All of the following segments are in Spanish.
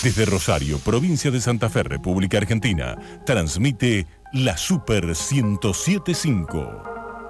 Desde Rosario, provincia de Santa Fe, República Argentina, transmite la Super 107.5.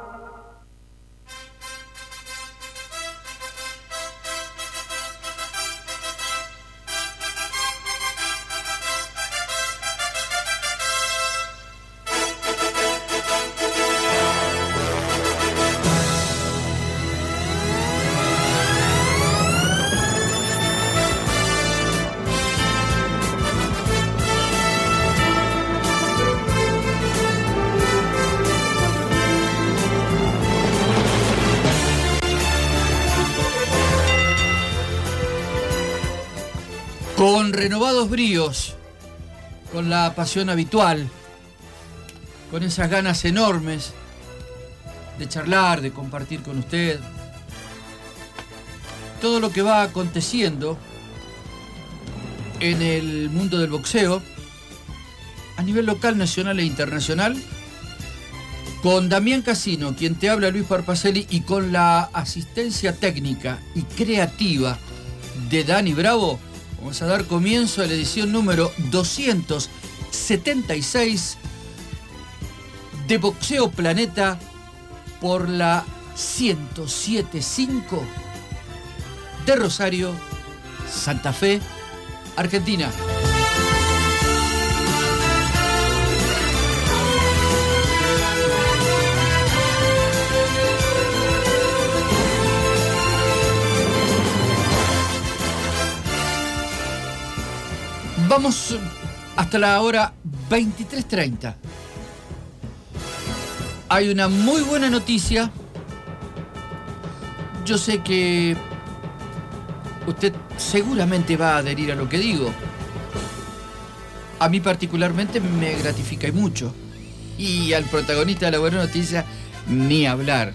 Con renovados bríos, con la pasión habitual, con esas ganas enormes de charlar, de compartir con usted todo lo que va aconteciendo en el mundo del boxeo a nivel local, nacional e internacional, con Damián Casino, quien te habla, Luis Parpacelli, y con la asistencia técnica y creativa de Dani Bravo. Vamos a dar comienzo a la edición número 276 de Boxeo Planeta por la 107.5 de Rosario, Santa Fe, Argentina. Vamos hasta la hora 23:30. Hay una muy buena noticia. Yo sé que usted seguramente va a adherir a lo que digo. A mí particularmente me gratifica y mucho. Y al protagonista de la buena noticia, ni hablar.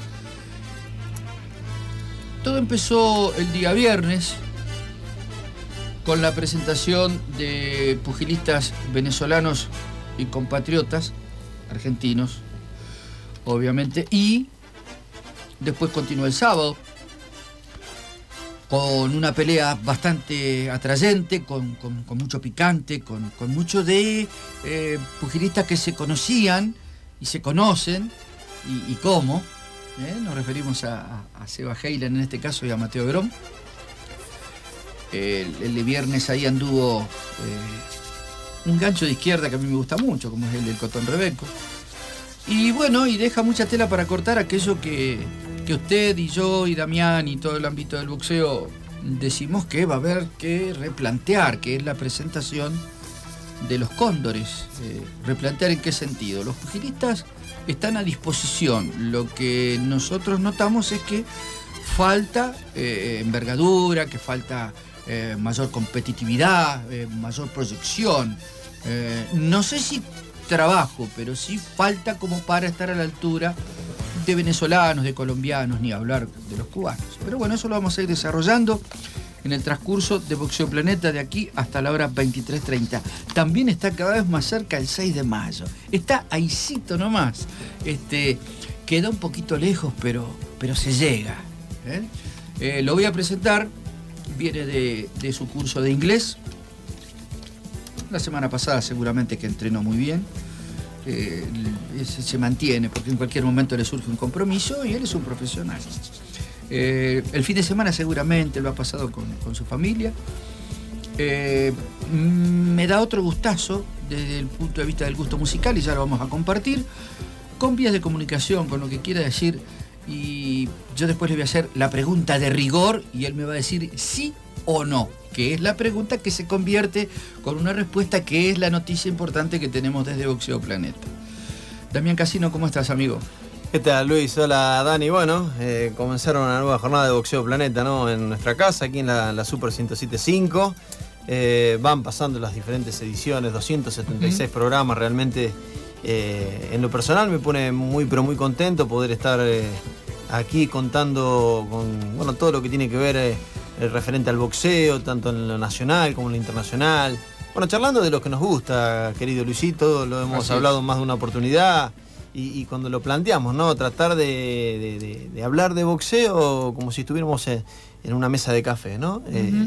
Todo empezó el día viernes con la presentación de pugilistas venezolanos y compatriotas, argentinos, obviamente, y después continuó el sábado con una pelea bastante atrayente, con mucho picante, con mucho de pugilistas que se conocían y se conocen, y cómo. Nos referimos a Seba Heilen en este caso y a Mateo Verón. El de viernes ahí anduvo un gancho de izquierda que a mí me gusta mucho, como es el del Cotón Rebeco. Y bueno, y deja mucha tela para cortar aquello que usted y yo y Damián y todo el ámbito del boxeo decimos que va a haber que replantear, que es la presentación de los cóndores. ¿Replantear en qué sentido? Los pugilistas están a disposición. Lo que nosotros notamos es que falta envergadura, que falta mayor competitividad, mayor proyección. No sé si trabajo, pero sí falta como para estar a la altura de venezolanos, de colombianos, ni hablar de los cubanos. Pero bueno, eso lo vamos a ir desarrollando en el transcurso de Boxeo Planeta de aquí hasta la hora 23:30. También está cada vez más cerca el 6 de mayo. Está ahícito nomás. Queda un poquito lejos, pero se llega. Lo voy a presentar. Viene de su curso de inglés. La semana pasada seguramente que entrenó muy bien. Se mantiene porque en cualquier momento le surge un compromiso y él es un profesional. El fin de semana seguramente lo ha pasado con su familia. Me da otro gustazo desde el punto de vista del gusto musical y ya lo vamos a compartir con vías de comunicación, con lo que quiera decir. Y yo después le voy a hacer la pregunta de rigor y él me va a decir sí o no, que es la pregunta que se convierte con una respuesta que es la noticia importante que tenemos desde Boxeo Planeta. Damián Casino, ¿cómo estás, amigo? ¿Qué tal, Luis? Hola, Dani. Bueno, comenzaron una nueva jornada de Boxeo Planeta, ¿no? En nuestra casa, aquí en la Super 107.5. Van pasando las diferentes ediciones, 276 programas. Realmente, en lo personal, me pone muy, pero muy contento poder estar aquí contando con todo lo que tiene que ver referente al boxeo, tanto en lo nacional como en lo internacional. Bueno, charlando de lo que nos gusta, querido Luisito, lo hemos hablado en más de una oportunidad. Y cuando lo planteamos, ¿no? Tratar de hablar de boxeo como si estuviéramos en una mesa de café, ¿no?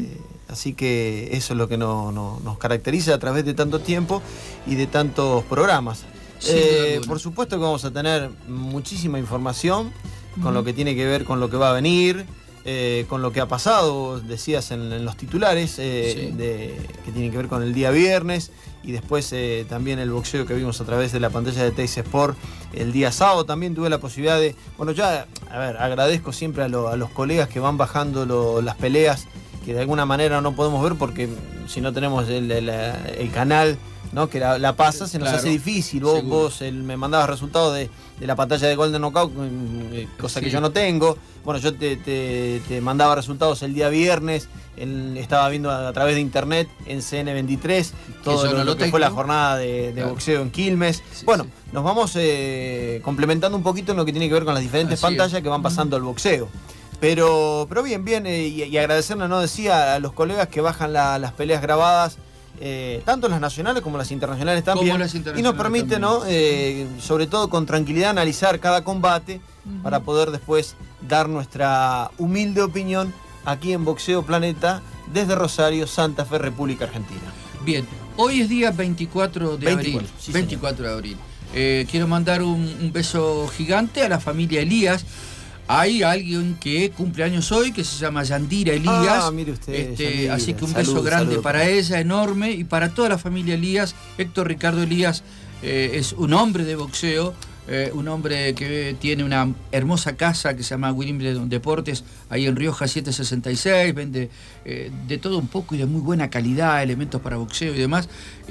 Así que eso es lo que nos caracteriza a través de tanto tiempo y de tantos programas. Por supuesto que vamos a tener muchísima información con lo que tiene que ver con lo que va a venir, con lo que ha pasado, decías en los titulares, que tiene que ver con el día viernes, y después también el boxeo que vimos a través de la pantalla de Teis Sport el día sábado. También tuve la posibilidad de, agradezco siempre a los colegas que van bajando las peleas, que de alguna manera no podemos ver porque si no tenemos el canal, ¿no? Que la pasa, se nos hace difícil. Vos me mandabas resultados de la pantalla de Golden Knockout, cosa que yo no tengo. Bueno, yo te mandaba resultados el día viernes, estaba viendo a través de internet en CN23 todo lo que fue la jornada de boxeo en Quilmes. Nos vamos complementando un poquito en lo que tiene que ver con las diferentes pantallas que van pasando el boxeo. Pero bien, y agradecerle, ¿no? Decía a los colegas que bajan las peleas grabadas, tanto las nacionales como las internacionales también, y nos permite, ¿no? Sobre todo con tranquilidad analizar cada combate para poder después dar nuestra humilde opinión aquí en Boxeo Planeta desde Rosario, Santa Fe, República Argentina. Bien, hoy es día 24 de abril. Sí, 24 de abril. Quiero mandar un beso gigante a la familia Elías. Hay alguien que cumple años hoy, que se llama Yandira Elías. Mire usted, Yandira. Así que un beso grande para ella, enorme, y para toda la familia Elías. Héctor Ricardo Elías es un hombre de boxeo, un hombre que tiene una hermosa casa que se llama Wimbledon Deportes, ahí en Rioja 766, vende de todo un poco y de muy buena calidad, elementos para boxeo y demás.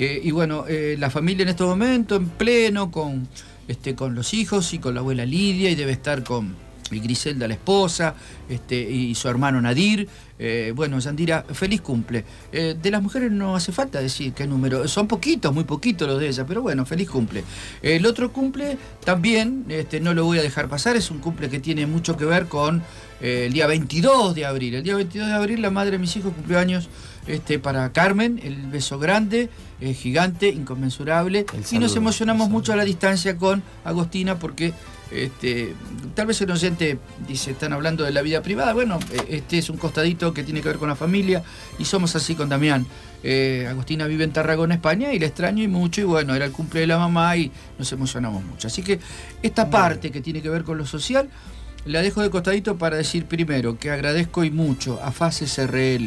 La familia en este momento en pleno con los hijos y con la abuela Lidia, y debe estar con Griselda, la esposa, y su hermano Nadir. Yandira, feliz cumple. De las mujeres no hace falta decir qué número, son poquitos, muy poquitos los de ella, pero bueno, feliz cumple. El otro cumple también, no lo voy a dejar pasar, es un cumple que tiene mucho que ver con el día 22 de abril. El día 22 de abril la madre de mis hijos cumplió años. Para Carmen, el beso grande, gigante, inconmensurable. Y nos emocionamos mucho a la distancia con Agostina porque tal vez el oyente dice, están hablando de la vida privada. Bueno, es un costadito que tiene que ver con la familia, y somos así con Damián. Agostina vive en Tarragona, España, y la extraño y mucho, y bueno, era el cumple de la mamá y nos emocionamos mucho. Así que esta parte que tiene que ver con lo social la dejo de costadito para decir primero que agradezco y mucho a Fases RL,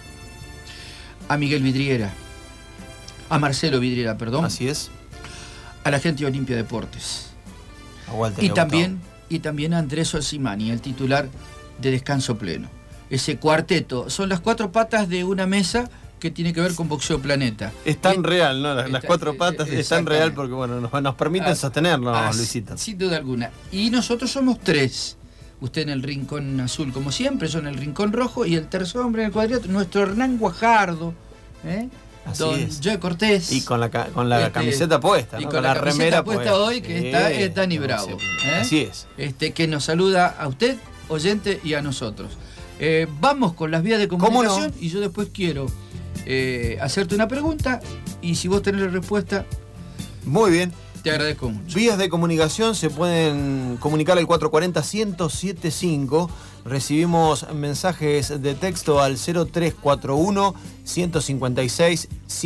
a Miguel Vidriera, a Marcelo Vidriera, perdón. Así es. A la gente de Olimpia Deportes. Y también a Andrés Olsimani, el titular de Descanso Pleno. Ese cuarteto, son las cuatro patas de una mesa que tiene que ver con Boxeo Planeta. Es tan real, ¿no? Las cuatro patas es tan real porque nos permiten sostenernos, Luisito. Sin duda alguna. Y nosotros somos tres. Usted en el rincón azul, como siempre, yo en el rincón rojo, y el tercer hombre en el cuadrilátero, nuestro Hernán Guajardo, don Joe Cortés. Y con la camiseta puesta, ¿no? Y con la remera puesta hoy, que está Dani Bravo. Así es. Que nos saluda a usted, oyente, y a nosotros. Vamos con las vías de comunicación, y yo después quiero hacerte una pregunta, y si vos tenés la respuesta... Muy bien. Te agradezco mucho. Vías de comunicación, se pueden comunicar al 440-1075. Recibimos mensajes de texto al 0341 156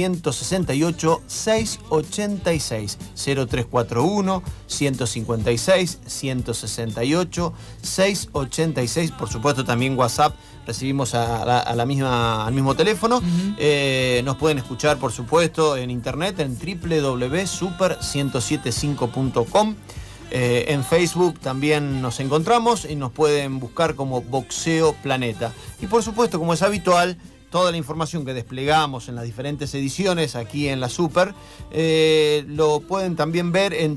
168 686. 0341 156 168 686. Por supuesto, también WhatsApp recibimos al mismo teléfono. Nos pueden escuchar, por supuesto, en internet en www.super1075.com. En Facebook también nos encontramos y nos pueden buscar como Boxeo Planeta. Y por supuesto, como es habitual, toda la información que desplegamos en las diferentes ediciones aquí en la Super, lo pueden también ver en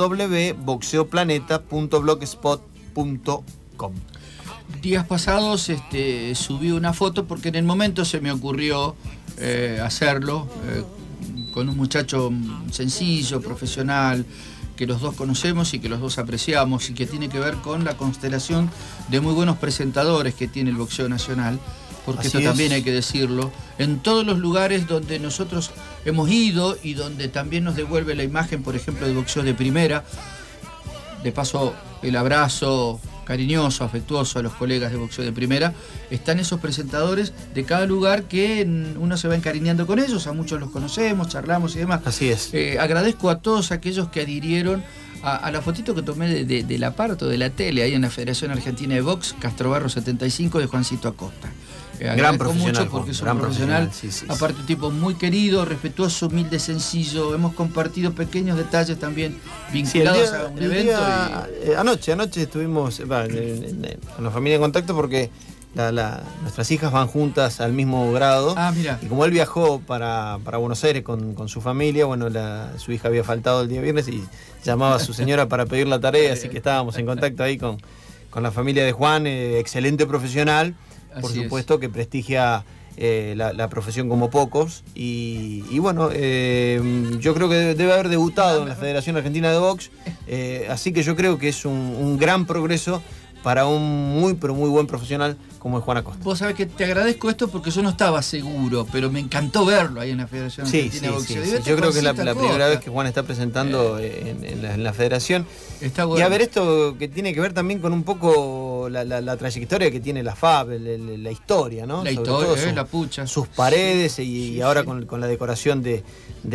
www.boxeoplaneta.blogspot.com. Días pasados subí una foto porque en el momento se me ocurrió hacerlo con un muchacho sencillo, profesional, que los dos conocemos y que los dos apreciamos, y que tiene que ver con la constelación de muy buenos presentadores que tiene el boxeo nacional, porque esto también hay que decirlo, en todos los lugares donde nosotros hemos ido y donde también nos devuelve la imagen, por ejemplo, de boxeo de primera. De paso, el abrazo cariñoso, afectuoso a los colegas de boxeo de primera, están esos presentadores de cada lugar que uno se va encariñando con ellos, a muchos los conocemos, charlamos y demás. Así es. Agradezco a todos aquellos que adhirieron a la fotito que tomé de la parto de la tele, ahí en la Federación Argentina de Box, Castrobarro 75, de Juancito Acosta. Gran profesional, mucho porque es un profesional, aparte un tipo muy querido, respetuoso, humilde, sencillo. Hemos compartido pequeños detalles también vinculados a un evento. Anoche estuvimos con la familia en contacto porque nuestras hijas van juntas al mismo grado. Mira. Y como él viajó para Buenos Aires con su familia, bueno, su hija había faltado el día viernes y llamaba a su señora para pedir la tarea, así que estábamos en contacto ahí con la familia de Juan, excelente profesional. Por supuesto que prestigia la profesión como pocos y bueno, yo creo que debe haber debutado en la Federación Argentina de Box, así que yo creo que es un gran progreso para un muy pero muy buen profesional como es Juan Acosta. Vos sabés que te agradezco esto porque yo no estaba seguro, pero me encantó verlo ahí en la Federación Argentina de Boxeo. Sí. Yo creo que es la primera vez que Juan está presentando en la Federación. Está bueno. Y a ver, esto que tiene que ver también con un poco la trayectoria que tiene la FAB, la historia, ¿no? La Sobre historia, todo la pucha. Sus paredes y ahora con la decoración de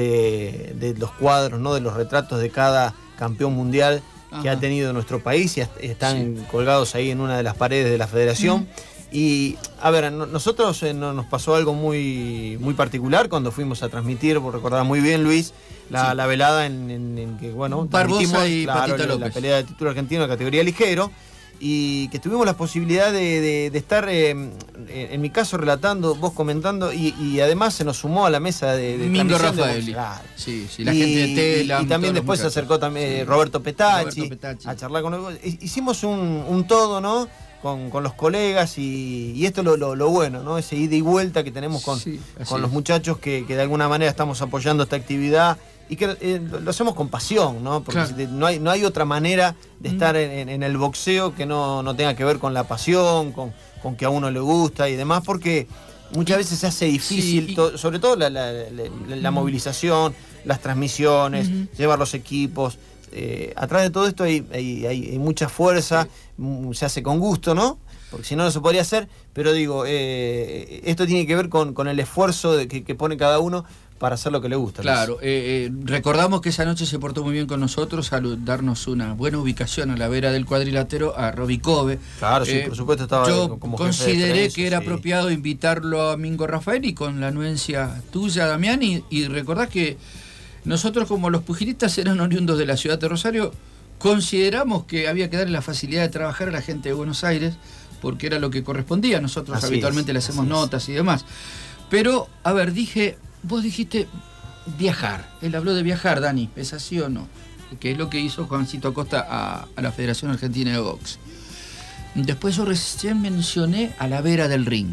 los cuadros, ¿no? De los retratos de cada campeón mundial que ha tenido nuestro país y están colgados ahí en una de las paredes de la Federación. Y a ver, nosotros nos pasó algo muy, muy particular cuando fuimos a transmitir, vos recordás muy bien, Luis, la velada en que, bueno, Barbosa y Patita López, la pelea de título argentino de categoría ligero, y que tuvimos la posibilidad de estar, en mi caso, relatando, vos comentando, y además se nos sumó a la mesa de Mingo Rafaeli. Sí, la gente de Tela. Y también después se acercó también Roberto Petacci a charlar con nosotros. Hicimos un todo, ¿no? Con los colegas y esto es lo bueno, ¿no? Ese ida y vuelta que tenemos con los muchachos que de alguna manera estamos apoyando esta actividad y que lo hacemos con pasión, ¿no? Porque no hay otra manera de estar en el boxeo que no tenga que ver con la pasión, con que a uno le gusta y demás, porque muchas veces se hace difícil, sobre todo la movilización, las transmisiones, llevar los equipos. Atrás de todo esto hay mucha fuerza, se hace con gusto, ¿no? Porque si no, no se podría hacer, pero digo, esto tiene que ver con el esfuerzo que pone cada uno para hacer lo que le gusta. Claro, recordamos que esa noche se portó muy bien con nosotros al darnos una buena ubicación a la vera del cuadrilátero a Roby Cove. Claro, sí, por supuesto estaba yo como consideré que era apropiado invitarlo a Mingo Rafaeli con la anuencia tuya, Damián, y recordás que nosotros, como los pugilistas eran oriundos de la ciudad de Rosario, consideramos que había que darle la facilidad de trabajar a la gente de Buenos Aires, porque era lo que correspondía. Nosotros habitualmente le hacemos notas y demás. Pero, a ver, vos dijiste viajar. Él habló de viajar, Dani, ¿es así o no? Que es lo que hizo Juancito Acosta a la Federación Argentina de Box. Después yo recién mencioné a la vera del ring.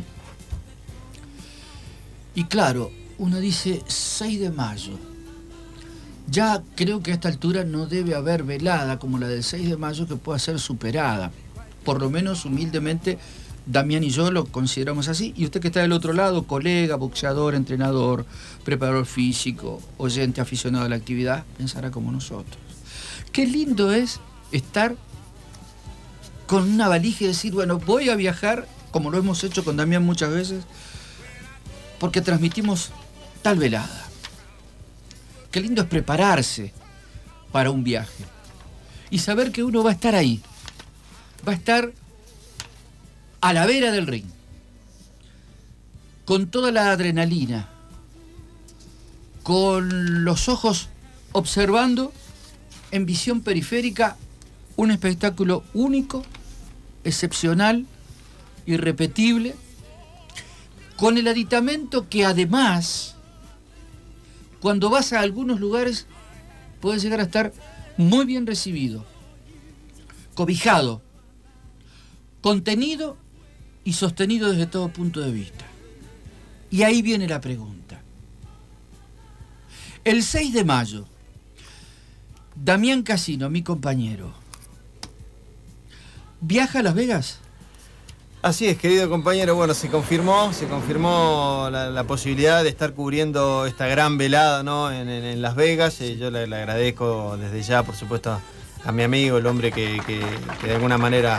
Y claro, uno dice 6 de mayo. Ya creo que a esta altura no debe haber velada como la del 6 de mayo que pueda ser superada. Por lo menos humildemente Damián y yo lo consideramos así. Y usted que está del otro lado, colega, boxeador, entrenador, preparador físico, oyente, aficionado a la actividad, pensará como nosotros. Qué lindo es estar con una valija y decir, bueno, voy a viajar, como lo hemos hecho con Damián muchas veces, porque transmitimos tal velada. Qué lindo es prepararse para un viaje y saber que uno va a estar ahí, va a estar a la vera del ring, con toda la adrenalina, con los ojos observando en visión periférica un espectáculo único, excepcional, irrepetible, con el aditamento que además, cuando vas a algunos lugares, puedes llegar a estar muy bien recibido, cobijado, contenido y sostenido desde todo punto de vista. Y ahí viene la pregunta. El 6 de mayo, Damián Casino, mi compañero, ¿viaja a Las Vegas? Así es, querido compañero. Bueno, se confirmó la posibilidad de estar cubriendo esta gran velada, ¿no? en Las Vegas. Yo le agradezco desde ya, por supuesto, a mi amigo, el hombre que de alguna manera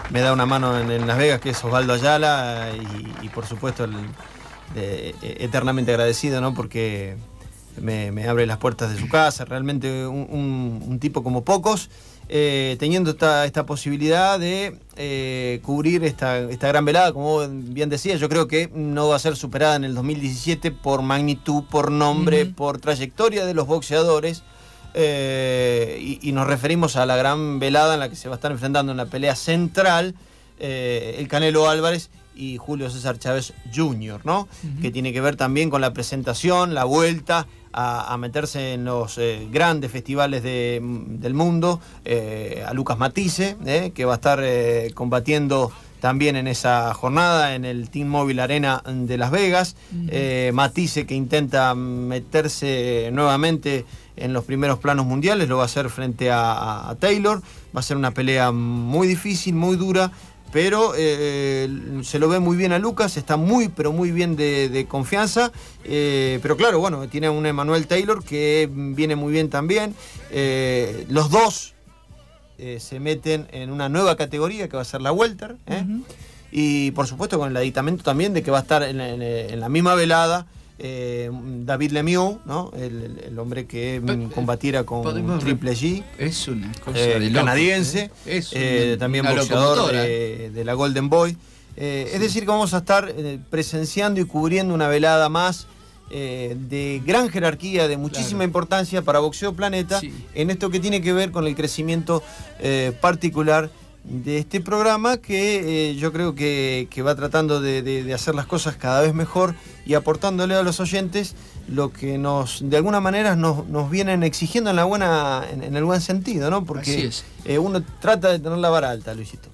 me da una mano en Las Vegas, que es Osvaldo Ayala, y por supuesto eternamente agradecido, ¿no? Porque me abre las puertas de su casa, realmente un tipo como pocos, teniendo esta posibilidad de cubrir esta gran velada. Como bien decía, yo creo que no va a ser superada en el 2017 por magnitud, por nombre, por trayectoria de los boxeadores, y nos referimos a la gran velada en la que se va a estar enfrentando en la pelea central el Canelo Álvarez y Julio César Chávez Jr., ¿no? Que tiene que ver también con la presentación, la vuelta a meterse en los grandes festivales del mundo, a Lucas Matisse, que va a estar combatiendo también en esa jornada en el T-Mobile Arena de Las Vegas. Matisse, que intenta meterse nuevamente en los primeros planos mundiales, lo va a hacer frente a Taylor. Va a ser una pelea muy difícil, muy dura, pero se lo ve muy bien a Lucas, está pero muy bien de confianza, pero claro, bueno, tiene un Emmanuel Taylor que viene muy bien también. Los dos se meten en una nueva categoría que va a ser la welter, y por supuesto con el aditamento también de que va a estar en la misma velada David Lemieux, ¿no? El hombre que combatiera con Triple G, es una cosa de locos, canadiense, también boxeador de la Golden Boy. Es decir, que vamos a estar presenciando y cubriendo una velada más de gran jerarquía, de muchísima importancia para Boxeo Planeta, en esto que tiene que ver con el crecimiento particular de este programa, que yo creo que va tratando de hacer las cosas cada vez mejor y aportándole a los oyentes lo que de alguna manera nos vienen exigiendo en el buen sentido, ¿no? Porque uno trata de tener la vara alta, Luisito.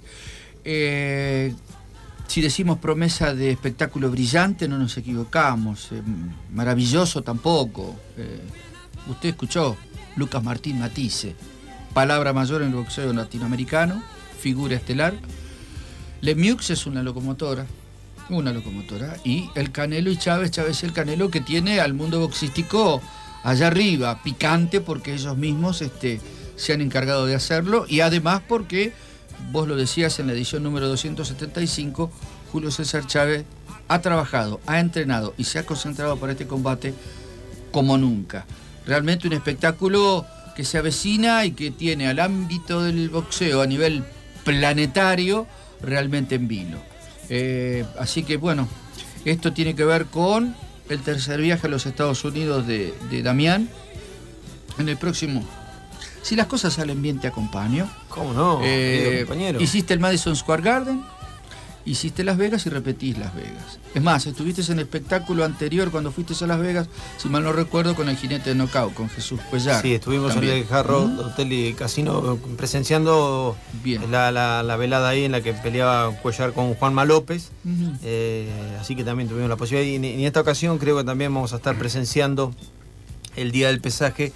Si decimos promesa de espectáculo brillante, no nos equivocamos. Maravilloso tampoco. Usted escuchó Lucas Martín Matisse, palabra mayor en el boxeo latinoamericano, figura estelar. Lemieux es una locomotora, y el Canelo y Chávez y el Canelo, que tiene al mundo boxístico allá arriba, picante, porque ellos mismos se han encargado de hacerlo, y además porque, vos lo decías en la edición número 275, Julio César Chávez ha trabajado, ha entrenado y se ha concentrado para este combate como nunca. Realmente un espectáculo que se avecina y que tiene al ámbito del boxeo a nivel planetario realmente en vilo. Así que bueno, esto tiene que ver con el tercer viaje a los Estados Unidos de Damián. En el próximo, si las cosas salen bien, te acompaño. ¿Cómo no, compañero? Hiciste el Madison Square Garden, hiciste Las Vegas y repetís Las Vegas. Es más, estuviste en el espectáculo anterior cuando fuiste a Las Vegas, si mal no recuerdo, con el Jinete de Knockout, con Jesús Cuellar. Sí, estuvimos también en el Hard Rock Hotel y Casino presenciando la velada ahí en la que peleaba Cuellar con Juanma López. Así que también tuvimos la posibilidad. Y en esta ocasión creo que también vamos a estar presenciando el día del pesaje,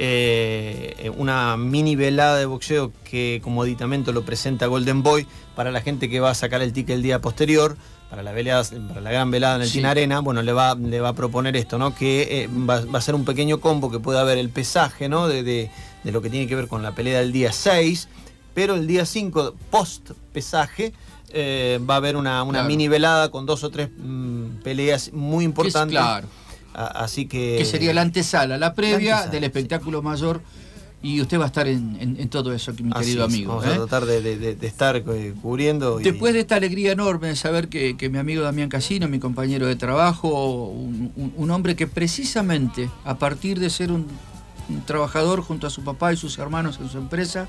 una mini velada de boxeo que como aditamento lo presenta Golden Boy para la gente que va a sacar el ticket el día posterior para la gran velada en el Tina Arena. Bueno, le va a proponer esto, ¿no? Que va a ser un pequeño combo que puede haber el pesaje, ¿no? De lo que tiene que ver con la pelea del día 6, pero el día 5, post pesaje, va a haber una mini velada con 2 o 3 peleas muy importantes. Claro. Así que sería la antesala, la previa del espectáculo mayor, y usted va a estar en todo eso, mi querido amigo. Vamos a tratar de estar cubriendo. Después de esta alegría enorme de saber que mi amigo Damián Casino, mi compañero de trabajo, un hombre que precisamente a partir de ser un trabajador junto a su papá y sus hermanos en su empresa,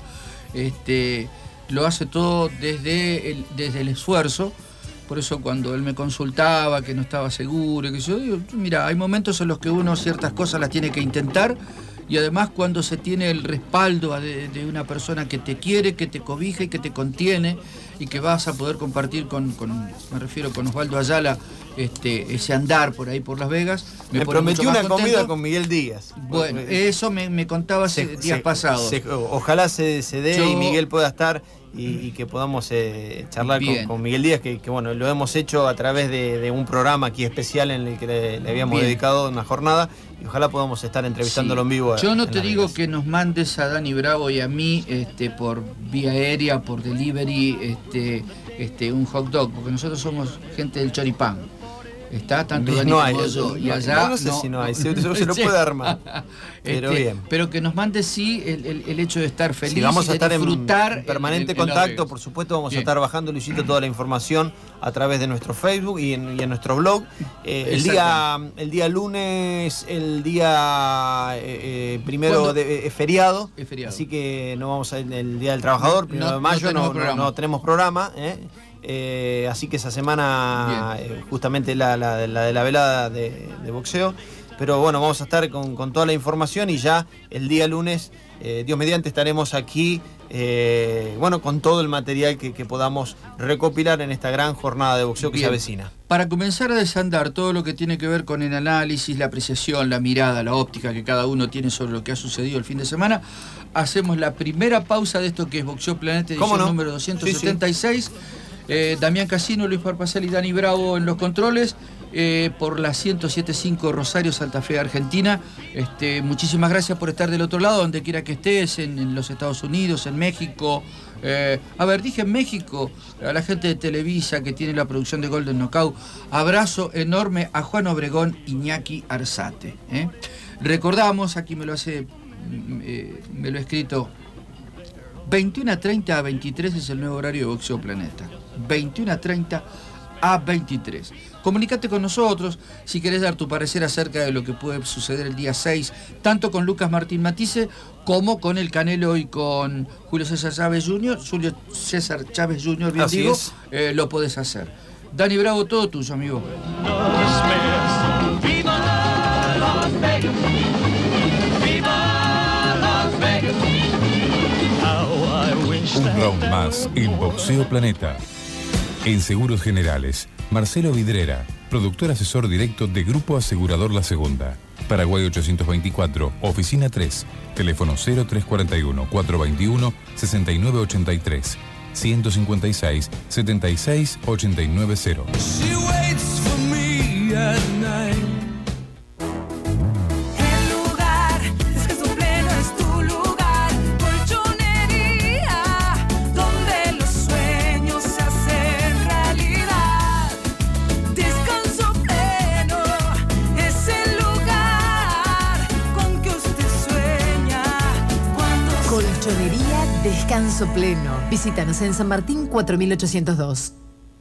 lo hace todo desde el esfuerzo. Por eso cuando él me consultaba que no estaba seguro, que yo digo, mira, hay momentos en los que uno ciertas cosas las tiene que intentar, y además cuando se tiene el respaldo de una persona que te quiere, que te cobija y que te contiene, y que vas a poder compartir me refiero con Osvaldo Ayala, ese andar por ahí por Las Vegas. Me prometió una comida con Miguel Díaz. Bueno, eso me contaba días pasados. Ojalá se dé y Miguel pueda estar y que podamos charlar con Miguel Díaz, que bueno, lo hemos hecho a través de un programa aquí especial en el que le habíamos dedicado una jornada, y ojalá podamos estar entrevistándolo en vivo. Yo no te digo que nos mandes a Dani Bravo y a mí por vía aérea, por delivery, un hot dog, porque nosotros somos gente del choripán. Está tanto Dani no como hay, yo. Y allá no sé si no hay, se lo puede armar. Pero bien. Pero que nos mande sí el hecho de estar feliz, sí, vamos a estar disfrutar en permanente contacto, por supuesto. Vamos a estar bajando, Luisito, toda la información a través de nuestro Facebook y en nuestro blog. El día lunes, el día primero es feriado, así que no vamos a ir el Día del Trabajador, 1 de mayo, no tenemos programa. Así que esa semana justamente la de la velada de boxeo. Pero bueno, vamos a estar con toda la información y ya el día lunes, Dios mediante, estaremos aquí con todo el material que podamos recopilar en esta gran jornada de boxeo que se avecina. Para comenzar a desandar todo lo que tiene que ver con el análisis, la apreciación, la mirada, la óptica que cada uno tiene sobre lo que ha sucedido el fin de semana, hacemos la primera pausa de esto que es Boxeo Planeta, edición número 276. Damián Casino, Luis Parpacel y Dani Bravo en los controles, por la 107.5 Rosario, Santa Fe, Argentina. Muchísimas gracias por estar del otro lado, donde quiera que estés, en los Estados Unidos, en México. Dije en México, a la gente de Televisa que tiene la producción de Golden Knockout. Abrazo enorme a Juan Obregón, Iñaki Arzate. Recordamos, aquí me lo he escrito, 21:30 a 23 es el nuevo horario de Boxeo Planeta. 21:30 a 23. Comunicate con nosotros si querés dar tu parecer acerca de lo que puede suceder el día 6, tanto con Lucas Martín Matisse como con el Canelo y con Julio César Chávez Jr. Bien así digo, es. Lo podés hacer. Dani Bravo, todo tuyo, amigo. Un round más en Boxeo Planeta. En Seguros Generales, Marcelo Vidrera, productor asesor directo de Grupo Asegurador La Segunda. Paraguay 824, Oficina 3, teléfono 0341-421-6983, 156-76-890. Descanso Pleno. Visítanos en San Martín 4802.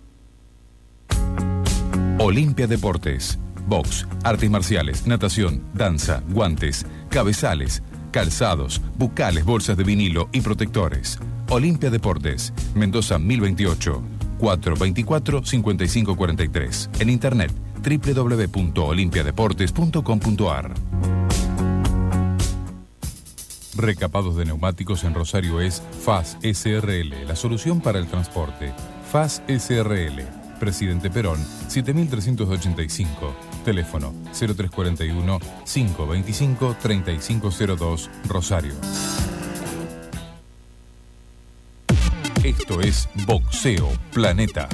Olimpia Deportes. Box, artes marciales, natación, danza, guantes, cabezales, calzados, bucales, bolsas de vinilo y protectores. Olimpia Deportes. Mendoza 1028. 424-5543. En internet www.olimpiadeportes.com.ar. Recapados de neumáticos en Rosario es FAS SRL, la solución para el transporte. FAS SRL, Presidente Perón, 7385. Teléfono 0341-525-3502, Rosario. Esto es Boxeo Planeta.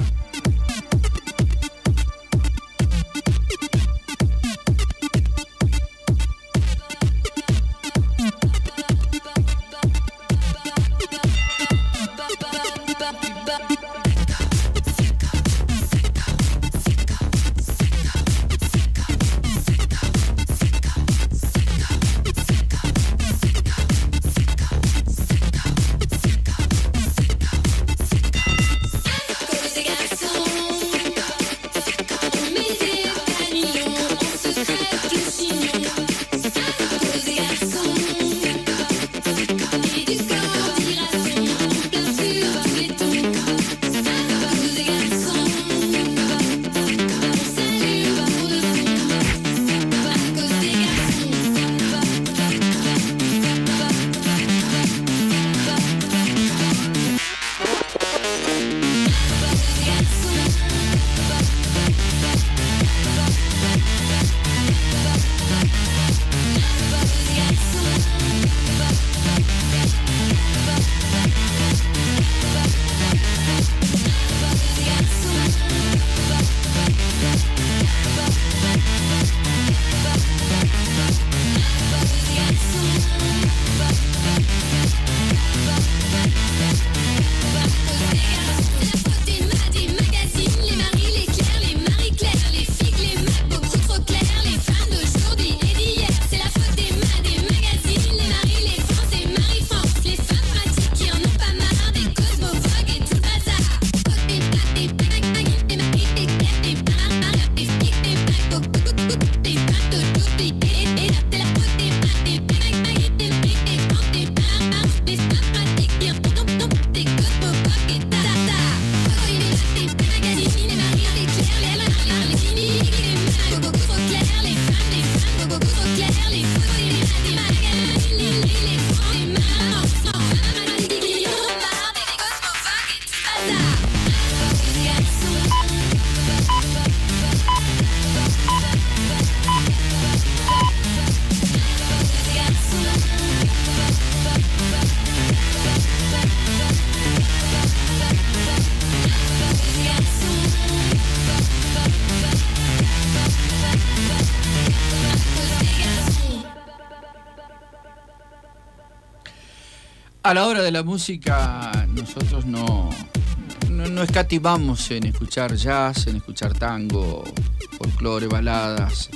A la hora de la música, nosotros no escatimamos en escuchar jazz, en escuchar tango, folclore, baladas.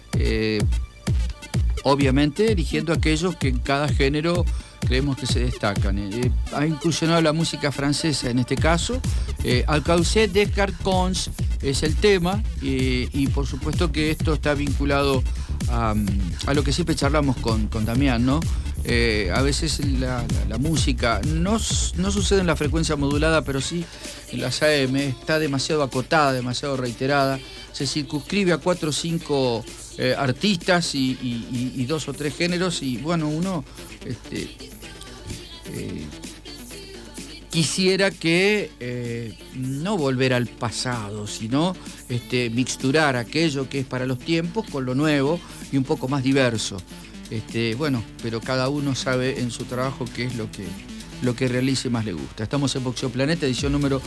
Obviamente eligiendo aquellos que en cada género creemos que se destacan. Ha incursionado la música francesa en este caso. Alcaucé de Carcons es el tema y por supuesto que esto está vinculado a lo que siempre charlamos con Damián, ¿no? A veces la música no sucede en la frecuencia modulada, pero sí en las AM, está demasiado acotada, demasiado reiterada, se circunscribe a 4 o 5 artistas y 2 o 3 géneros, y bueno, uno quisiera que no volver al pasado, sino mixturar aquello que es para los tiempos con lo nuevo y un poco más diverso. Bueno, pero cada uno sabe en su trabajo qué es lo que realiza y más le gusta. Estamos en Boxeo Planeta, edición número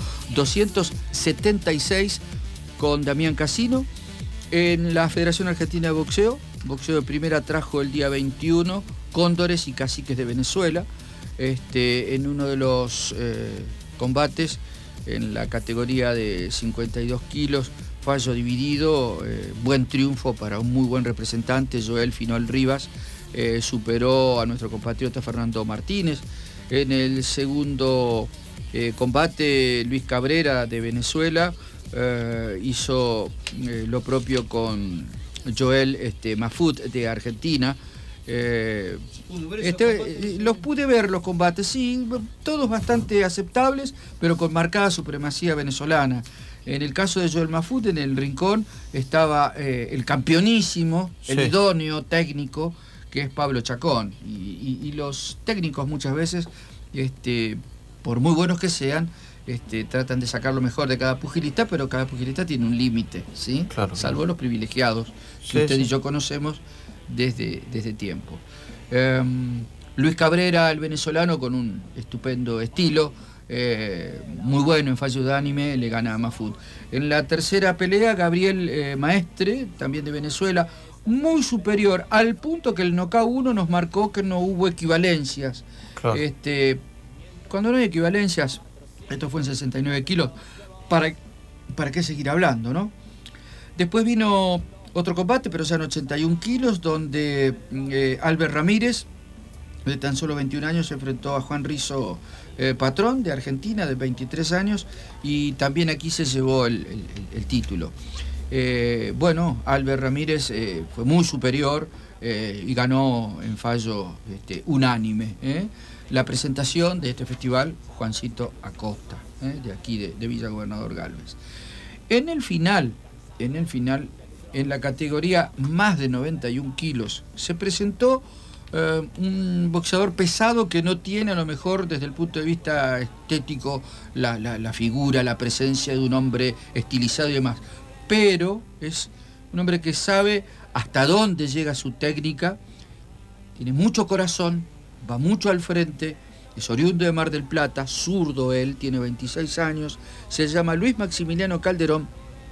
276 con Damián Casino. En la Federación Argentina de Boxeo de primera trajo el día 21 Cóndores y Caciques de Venezuela. En uno de los combates en la categoría de 52 kilos, fallo dividido, buen triunfo para un muy buen representante, Joel Finol Rivas, superó a nuestro compatriota Fernando Martínez. En el segundo combate, Luis Cabrera de Venezuela hizo lo propio con Joel Mafut de Argentina. Los pude ver los combates, sí, todos bastante aceptables, pero con marcada supremacía venezolana. En el caso de Joel Mafut, en el rincón estaba el campeonísimo, el idóneo técnico, que es Pablo Chacón. Y los técnicos muchas veces, por muy buenos que sean, tratan de sacar lo mejor de cada pugilista, pero cada pugilista tiene un límite, ¿sí? Claro. Salvo los privilegiados, que usted y yo conocemos desde tiempo. Luis Cabrera, el venezolano, con un estupendo estilo, muy bueno en fallo de anime, le gana a Mafut. En la tercera pelea, Gabriel Maestre, también de Venezuela, muy superior, al punto que el knockout 1 nos marcó que no hubo equivalencias. Claro. Cuando no hay equivalencias, esto fue en 69 kilos, ¿para qué seguir hablando, no? Después vino otro combate, pero ya en 81 kilos, donde Albert Ramírez, de tan solo 21 años, se enfrentó a Juan Rizo Patrón, de Argentina, de 23 años, y también aquí se llevó el título. Bueno, Albert Ramírez fue muy superior y ganó en fallo unánime. La presentación de este festival, Juancito Acosta, de aquí de Villa Gobernador Galvez. En el final, en la categoría más de 91 kilos, se presentó un boxeador pesado que no tiene, a lo mejor desde el punto de vista estético, la figura, la presencia de un hombre estilizado y demás, pero es un hombre que sabe hasta dónde llega su técnica, tiene mucho corazón, va mucho al frente, es oriundo de Mar del Plata, zurdo él, tiene 26 años, se llama Luis Maximiliano Calderón,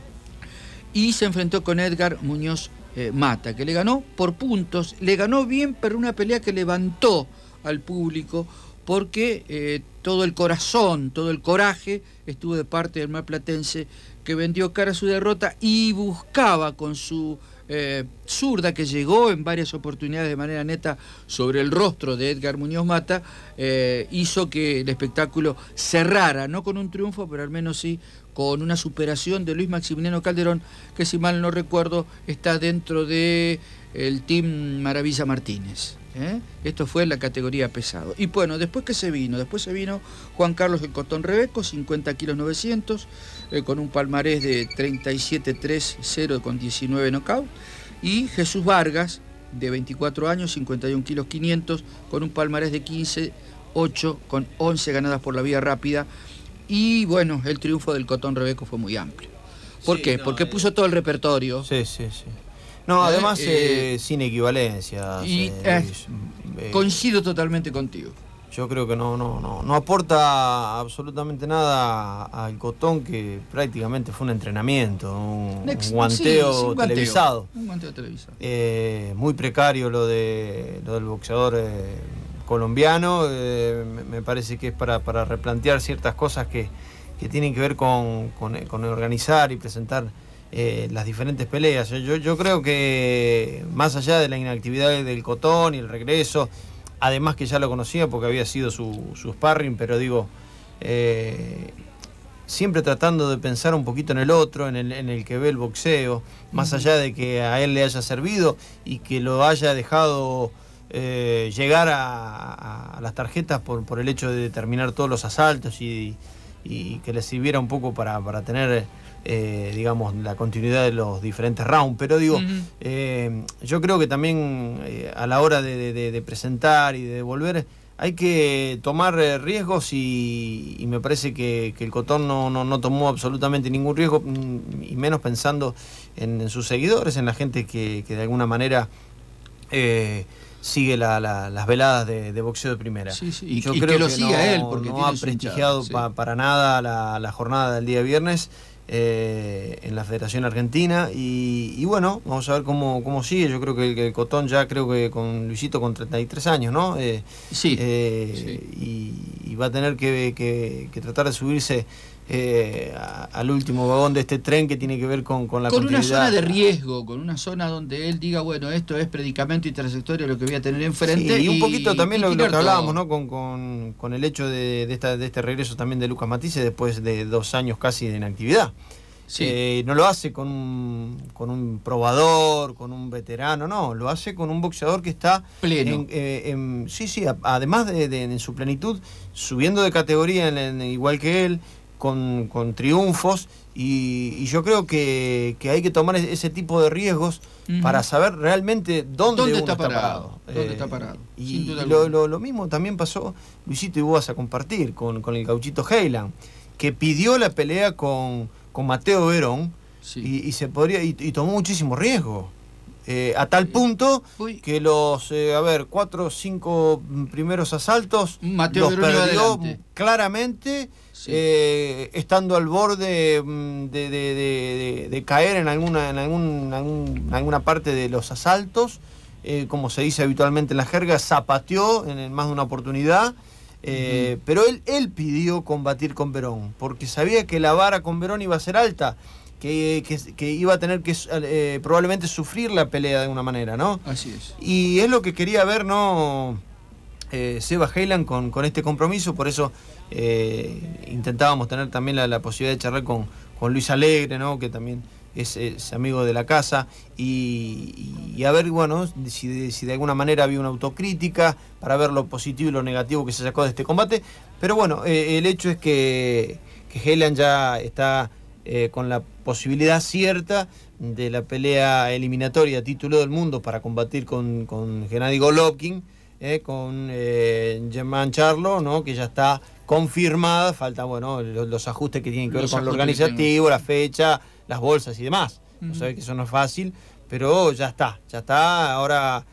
y se enfrentó con Edgar Muñoz Mata, que le ganó por puntos, le ganó bien, pero una pelea que levantó al público, porque todo el corazón, todo el coraje estuvo de parte del marplatense, que vendió cara a su derrota y buscaba con su zurda, que llegó en varias oportunidades de manera neta sobre el rostro de Edgar Muñoz Mata, hizo que el espectáculo cerrara, no con un triunfo, pero al menos sí con una superación de Luis Maximiliano Calderón, que si mal no recuerdo está dentro de el Team Maravilla Martínez. Esto fue en la categoría pesado. Y bueno, después se vino Juan Carlos el Cotón Rebeco, 50 kilos 900, con un palmarés de 37-3-0 con 19 knockout, y Jesús Vargas, de 24 años, 51 kilos 500, con un palmarés de 15-8 con 11 ganadas por la vía rápida. Y bueno, el triunfo del Cotón Rebeco fue muy amplio. ¿Por qué? Porque puso todo el repertorio. Sí. No, además sin equivalencias. Coincido totalmente contigo. Yo creo que no aporta absolutamente nada al Cotón, que prácticamente fue un entrenamiento, un guanteo televisado. Un guanteo televisado. Muy precario lo del boxeador colombiano. Me parece que es para replantear ciertas cosas que tienen que ver con organizar y presentar las diferentes peleas. Yo creo que más allá de la inactividad del Cotón y el regreso, además que ya lo conocía porque había sido su sparring, pero digo, siempre tratando de pensar un poquito en el otro, en el que ve el boxeo, más allá de que a él le haya servido y que lo haya dejado llegar a las tarjetas por el hecho de terminar todos los asaltos y que le sirviera un poco para tener, digamos, la continuidad de los diferentes rounds. Pero digo, yo creo que también a la hora de presentar y de devolver, hay que tomar riesgos y me parece que el Cotón no tomó absolutamente ningún riesgo, y menos pensando en sus seguidores, en la gente que de alguna manera sigue las veladas de boxeo de primera. Sí. Yo y creo que lo que siga él, porque no ha prestigiado para nada la jornada del día viernes en la Federación Argentina, y bueno, vamos a ver cómo sigue. Yo creo que el Cotón ya creo que con Luisito con 33 años, ¿no? Sí. Y va a tener que tratar de subirse al último vagón de este tren que tiene que ver con la con continuidad. una zona de riesgo, con una zona donde él diga, bueno, esto es predicamento y trayectoria lo que voy a tener enfrente. Sí, y un poquito también lo que hablábamos, todo, ¿no? Con el hecho de este regreso también de Lucas Matisse después de 2 años casi de inactividad. Sí. No lo hace con un probador, con un veterano, no, lo hace con un boxeador que está pleno. Además de en su plenitud, subiendo de categoría igual que él, con triunfos, y yo creo que hay que tomar ese tipo de riesgos para saber realmente dónde uno está parado. ¿Dónde está parado? Y lo mismo también pasó, Luisito, y vos vas a compartir con el gauchito Heyland, que pidió la pelea con Mateo Verón, y tomó muchísimo riesgo. A tal punto que los 4 o 5 primeros asaltos Mateo los Verón perdió claramente, estando al borde de caer en alguna parte de los asaltos, como se dice habitualmente en la jerga, zapateó en más de una oportunidad. Pero él pidió combatir con Verón, porque sabía que la vara con Verón iba a ser alta, que iba a tener que probablemente sufrir la pelea de alguna manera, ¿no? Así es. Y es lo que quería ver, ¿no? Seba Heyland con este compromiso, por eso intentábamos tener también la posibilidad de charlar con Luis Alegre, ¿no? Que también es amigo de la casa, y a ver, bueno, si de alguna manera había una autocrítica para ver lo positivo y lo negativo que se sacó de este combate. Pero bueno, el hecho es que Heyland ya está con la posibilidad cierta de la pelea eliminatoria a título del mundo para combatir con Gennady Golovkin, con Germán Charlo, ¿no? Que ya está confirmada. Faltan, bueno, los ajustes que tienen que ver con lo organizativo, la fecha, las bolsas y demás. No sabés que eso no es fácil, pero ya está. Ahora,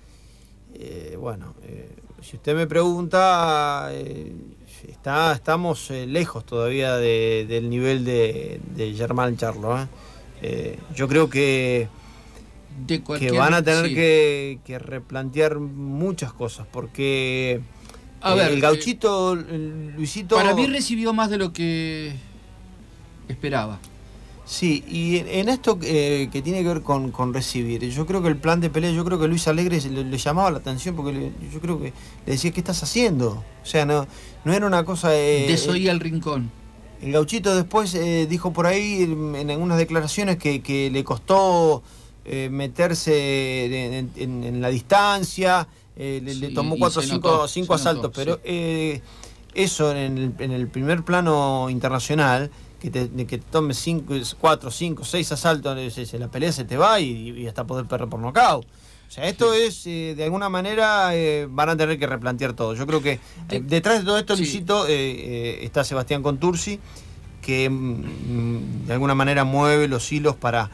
si usted me pregunta, estamos lejos todavía del nivel de Germán Charlo. Yo creo que van a tener que replantear muchas cosas, porque el gauchito Luisito, para mí recibió más de lo que esperaba. Sí, y en esto que tiene que ver con recibir, yo creo que el plan de pelea, yo creo que Luis Alegre le llamaba la atención, porque yo creo que le decía, ¿qué estás haciendo? O sea, no era una cosa desoía el rincón. El gauchito después dijo por ahí en algunas declaraciones que le costó meterse en la distancia, le tomó 4 o 5 asaltos, pero eso en el primer plano internacional, que te tome 4, 5, 6 asaltos, la pelea se te va y hasta poder perder por nocaut. O sea, esto es, de alguna manera, van a tener que replantear todo. Yo creo que detrás de todo esto, Luisito, está Sebastián Contursi, que de alguna manera mueve los hilos para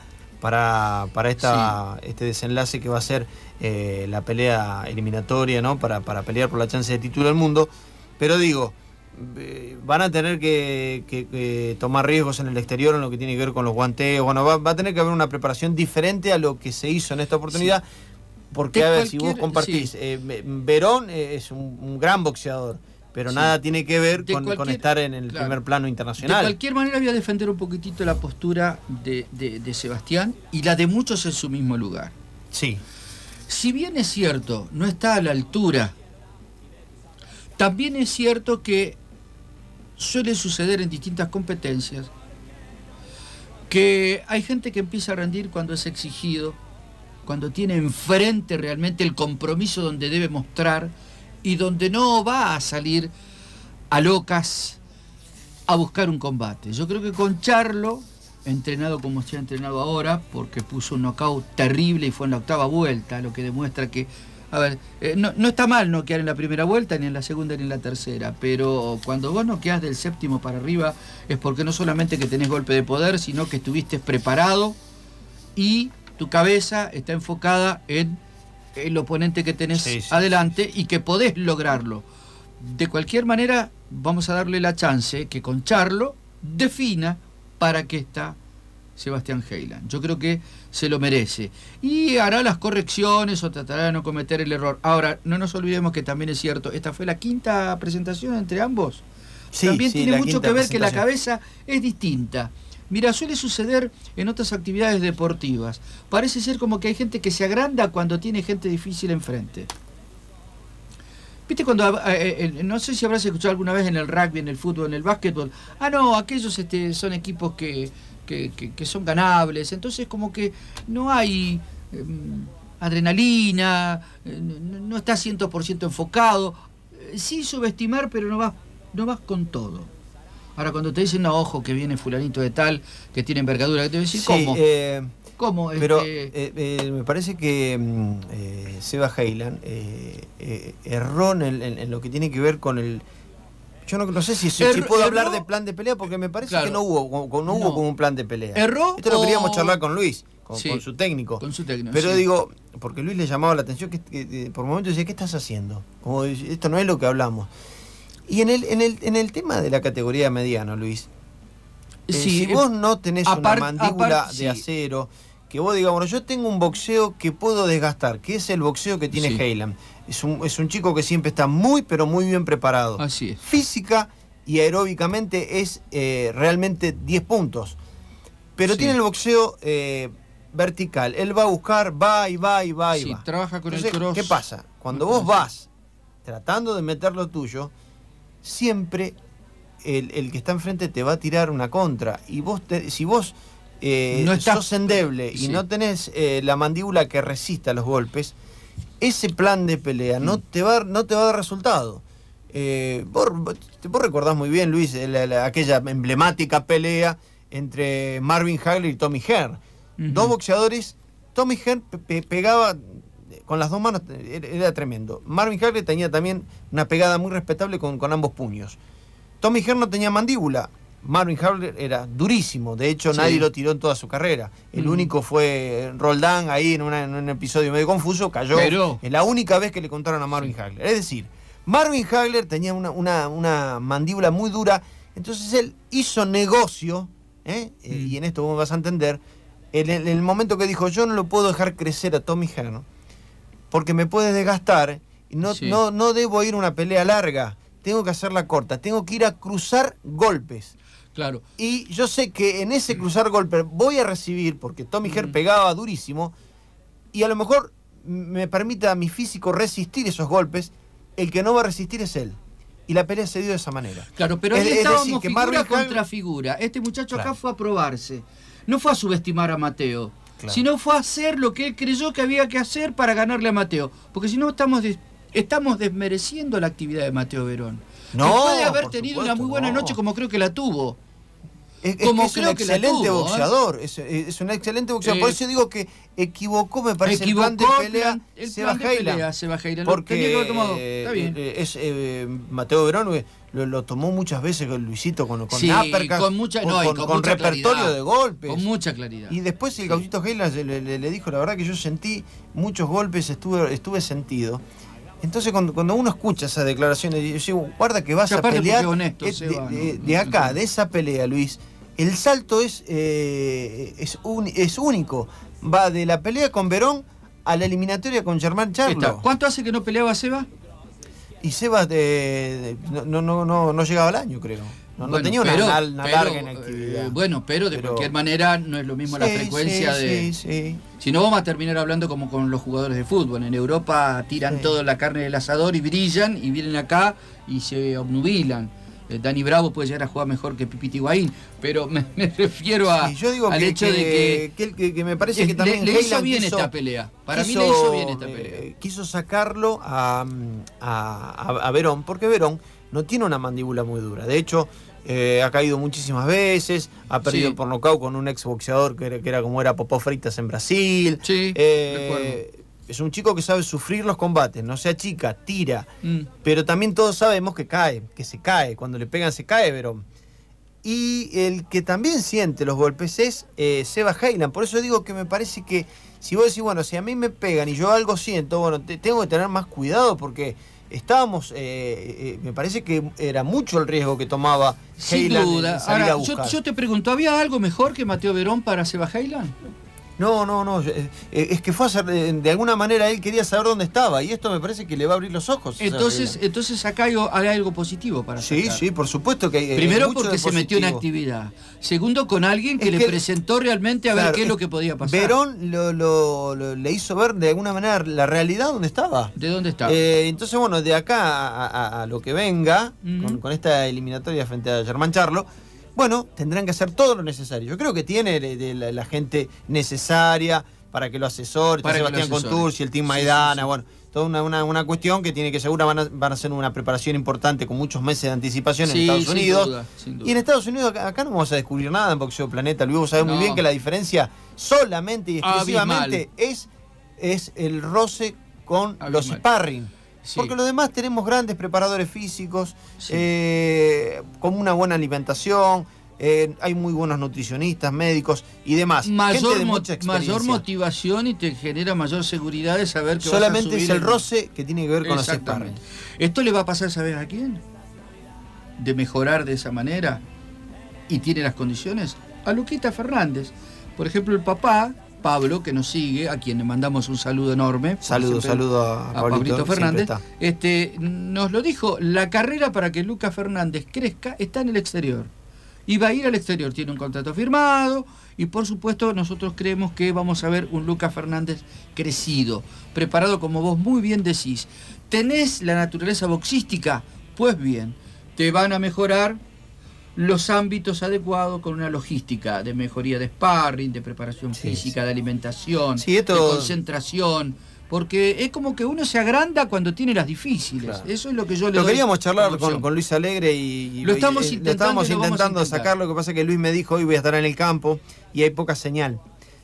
este desenlace que va a ser la pelea eliminatoria, ¿no? Para pelear por la chance de título del mundo. Pero digo, van a tener que tomar riesgos en el exterior en lo que tiene que ver con los guanteos. Bueno, va a tener que haber una preparación diferente a lo que se hizo en esta oportunidad. Porque, a ver, si vos compartís, Verón es un gran boxeador, pero nada tiene que ver con estar en el primer plano internacional. De cualquier manera voy a defender un poquitito la postura de Sebastián y la de muchos en su mismo lugar. Sí. Si bien es cierto, no está a la altura, también es cierto que suele suceder en distintas competencias que hay gente que empieza a rendir cuando es exigido, cuando tiene enfrente realmente el compromiso donde debe mostrar y donde no va a salir a locas a buscar un combate. Yo creo que con Charlo, entrenado como se ha entrenado ahora, porque puso un knockout terrible y fue en la 8ª vuelta, lo que demuestra que, a ver, no está mal noquear en la primera vuelta, ni en la segunda, ni en la tercera, pero cuando vos noqueás del 7º para arriba es porque no solamente que tenés golpe de poder, sino que estuviste preparado y tu cabeza está enfocada en el oponente que tenés adelante y que podés lograrlo. De cualquier manera, vamos a darle la chance que con Charlo defina para qué está Sebastián Heyland. Yo creo que se lo merece. Y hará las correcciones o tratará de no cometer el error. Ahora, no nos olvidemos que también es cierto, esta fue la 5ª presentación entre ambos. También tiene mucho que ver que la cabeza es distinta. Mira, suele suceder en otras actividades deportivas. Parece ser como que hay gente que se agranda cuando tiene gente difícil enfrente. ¿Viste cuando, no sé si habrás escuchado alguna vez en el rugby, en el fútbol, en el básquetbol? No, aquellos son equipos que son ganables. Entonces como que no hay adrenalina, no está 100% enfocado. Sí subestimar, pero no vas con todo. Ahora, cuando te dicen, no, ojo, que viene fulanito de tal, que tiene envergadura, que te voy a decir, ¿cómo? ¿Cómo? Pero me parece que Seba Heyland erró en lo que tiene que ver con el... Yo no sé si puedo hablar de plan de pelea, porque me parece que no hubo como un plan de pelea. ¿Erró? Esto lo queríamos charlar con Luis, con su técnico. Con su técnico, pero digo, porque Luis le llamaba la atención, que por momentos decía, ¿qué estás haciendo? Como, esto no es lo que hablamos. Y en el tema de la categoría mediano, Luis, si vos no tenés una mandíbula de acero, que vos digamos, bueno, yo tengo un boxeo que puedo desgastar, que es el boxeo que tiene Heyland. Es un chico que siempre está muy, pero muy bien preparado. Así es. Física y aeróbicamente es realmente 10 puntos. Pero tiene el boxeo vertical. Él va a buscar, va y va. Trabaja con Entonces, el cross. ¿qué pasa? Cuando vos vas tratando de meter lo tuyo, siempre el que está enfrente te va a tirar una contra. Y vos si vos no sos endeble y no tenés la mandíbula que resista los golpes, ese plan de pelea no te va a dar resultado. Vos recordás muy bien, Luis, aquella emblemática pelea entre Marvin Hagler y Tommy Hearn. Dos boxeadores. Tommy Hearn pegaba con las dos manos, era tremendo. Marvin Hagler tenía también una pegada muy respetable con ambos puños. Tommy Hearn no tenía mandíbula. Marvin Hagler era durísimo, de hecho nadie lo tiró en toda su carrera. El único fue Roldán, ahí en un episodio medio confuso, cayó. Pero es la única vez que le contaron a Marvin Hagler. Es decir, Marvin Hagler tenía una mandíbula muy dura, entonces él hizo negocio, y en esto vos vas a entender, en el momento que dijo, yo no lo puedo dejar crecer a Tommy Hearn, porque me puede desgastar, y no debo ir a una pelea larga, tengo que hacerla corta, tengo que ir a cruzar golpes. Claro. Y yo sé que en ese cruzar golpe voy a recibir, porque Tommy Hearn pegaba durísimo, y a lo mejor me permita a mi físico resistir esos golpes, el que no va a resistir es él. Y la pelea se dio de esa manera. Claro, pero ahí estábamos figura contra figura. Este muchacho acá fue a probarse. No fue a subestimar a Mateo, sino fue a hacer lo que él creyó que había que hacer para ganarle a Mateo. Porque si no estamos desmereciendo la actividad de Mateo Verón. No, que puede haber tenido una muy buena noche, como creo que la tuvo. Es un excelente boxeador, es un excelente boxeador. Por eso digo que equivocó, me parece, el plan de pelea Seba Heyland. Porque Mateo Verón lo tomó muchas veces con Luisito, con uppercut, con repertorio de golpes. Con mucha claridad. Y después el Gauchito Heyland le dijo, la verdad que yo sentí muchos golpes, estuve sentido. Entonces cuando uno escucha esas declaraciones, yo digo, guarda que vas a pelear de acá, de esa pelea, Luis. El salto es único. Va de la pelea con Verón a la eliminatoria con Germán Charlo. ¿Cuánto hace que no peleaba Seba? Y Seba no llegaba al año, creo. No tenía una larga inactividad. Pero de cualquier manera no es lo mismo la frecuencia de... Sí. Si no, vamos a terminar hablando como con los jugadores de fútbol. En Europa tiran toda la carne del asador y brillan, y vienen acá y se obnubilan. Dani Bravo puede llegar a jugar mejor que Pipita Higuaín, pero me refiero al hecho de que me parece que también le hizo bien esta pelea. Para mí le hizo bien esta pelea. Quiso sacarlo a Verón, porque Verón no tiene una mandíbula muy dura. De hecho, ha caído muchísimas veces, ha perdido por nocaut con un exboxeador que era como era Popó Freitas en Brasil. Sí, recuerdo. Es un chico que sabe sufrir los combates, no se achica, tira, pero también todos sabemos que se cae, cuando le pegan se cae Verón. Y el que también siente los golpes es Seba Heiland, por eso digo que me parece que si vos decís, bueno, si a mí me pegan y yo algo siento, bueno, tengo que tener más cuidado porque estábamos, me parece que era mucho el riesgo que tomaba Heiland. Sin duda. Ahora, yo te pregunto, ¿había algo mejor que Mateo Verón para Seba Heiland? No, es que fue a hacer, de alguna manera él quería saber dónde estaba y esto me parece que le va a abrir los ojos. Entonces acá hay algo positivo para sacar. Sí, por supuesto que hay. Primero porque se metió en actividad. Segundo, con alguien que le presentó realmente a ver qué es lo que podía pasar. Verón le hizo ver de alguna manera la realidad donde estaba. ¿De dónde estaba? Entonces, bueno, de acá a lo que venga, con esta eliminatoria frente a Germán Charlo, bueno, tendrán que hacer todo lo necesario. Yo creo que tiene la gente necesaria para que lo asesore, Sebastián Contursi, el Team Maidana, bueno, toda una cuestión que tiene que seguro van a hacer una preparación importante con muchos meses de anticipación en Estados Unidos. Sin duda. Y en Estados Unidos acá no vamos a descubrir nada en Boxeo Planeta. Luego sabemos muy bien que la diferencia solamente y exclusivamente es el roce con los sparring. Sí. Porque los demás tenemos grandes preparadores físicos, con una buena alimentación, hay muy buenos nutricionistas, médicos y demás. Mayor motivación y te genera mayor seguridad de saber que solamente vas a subir es el roce que tiene que ver con los sparring. ¿Esto le va a pasar, sabes a quién? De mejorar de esa manera y tiene las condiciones. A Luquita Fernández. Por ejemplo, el papá Pablo, que nos sigue, a quien le mandamos un saludo enorme. Saludo a Pablito Fernández. Nos lo dijo, la carrera para que Lucas Fernández crezca está en el exterior. Y va a ir al exterior, tiene un contrato firmado y por supuesto nosotros creemos que vamos a ver un Lucas Fernández crecido, preparado como vos muy bien decís. ¿Tenés la naturaleza boxística? Pues bien, te van a mejorar los ámbitos adecuados con una logística de mejoría de sparring, de preparación física, de alimentación, de concentración, porque es como que uno se agranda cuando tiene las difíciles. Claro. Eso es lo que yo le doy. Lo queríamos charlar con Luis Alegre y lo estamos intentando sacar. Lo que pasa es que Luis me dijo, hoy voy a estar en el campo y hay poca señal.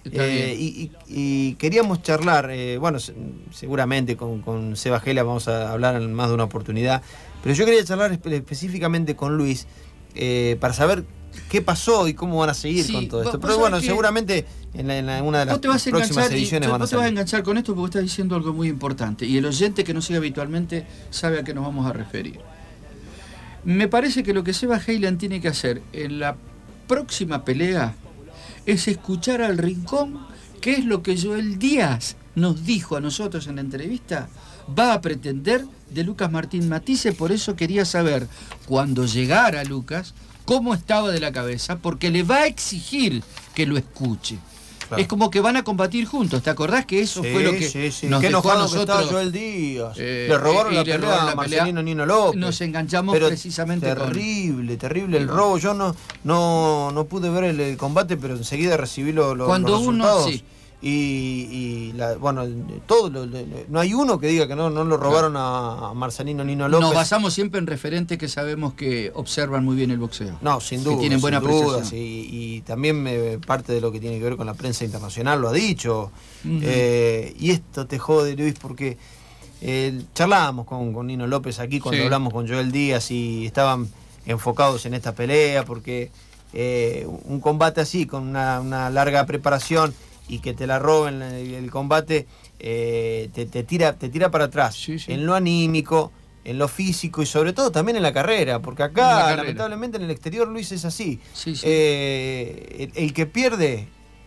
Y queríamos charlar, bueno, seguramente con Seba Gela vamos a hablar en más de una oportunidad, pero yo quería charlar específicamente con Luis para saber qué pasó y cómo van a seguir con todo esto. Pero bueno, seguramente en una de las próximas ediciones van a salir. Te vas a enganchar con esto porque estás diciendo algo muy importante y el oyente que nos sigue habitualmente sabe a qué nos vamos a referir. Me parece que lo que Seba Heiland tiene que hacer en la próxima pelea es escuchar al rincón, que es lo que Joel Díaz nos dijo a nosotros en la entrevista, va a pretender de Lucas Martín Matisse. Por eso quería saber, cuando llegara Lucas, cómo estaba de la cabeza, porque le va a exigir que lo escuche. Claro. Es como que van a combatir juntos. ¿Te acordás que eso fue lo que nos dejó a nosotros? Que Joel Díaz. Le robaron la pelea a Marcelino Nino López. Nos enganchamos precisamente terrible el robo. Yo no pude ver el combate, pero enseguida recibí los resultados. Bueno, no hay uno que diga que no lo robaron a Marcelino Nino López. Nos basamos siempre en referentes que sabemos que observan muy bien el boxeo. No, sin duda. Que tienen buena apreciación. Y también parte de lo que tiene que ver con la prensa internacional lo ha dicho. Y esto te jode, Luis, porque charlábamos con Nino López aquí cuando hablamos con Joel Díaz y estaban enfocados en esta pelea porque un combate así, con una larga preparación y que te la roben el combate, te tira para atrás, en lo anímico, en lo físico y sobre todo también en la carrera, porque acá lamentablemente en el exterior, Luis, es así. El que pierde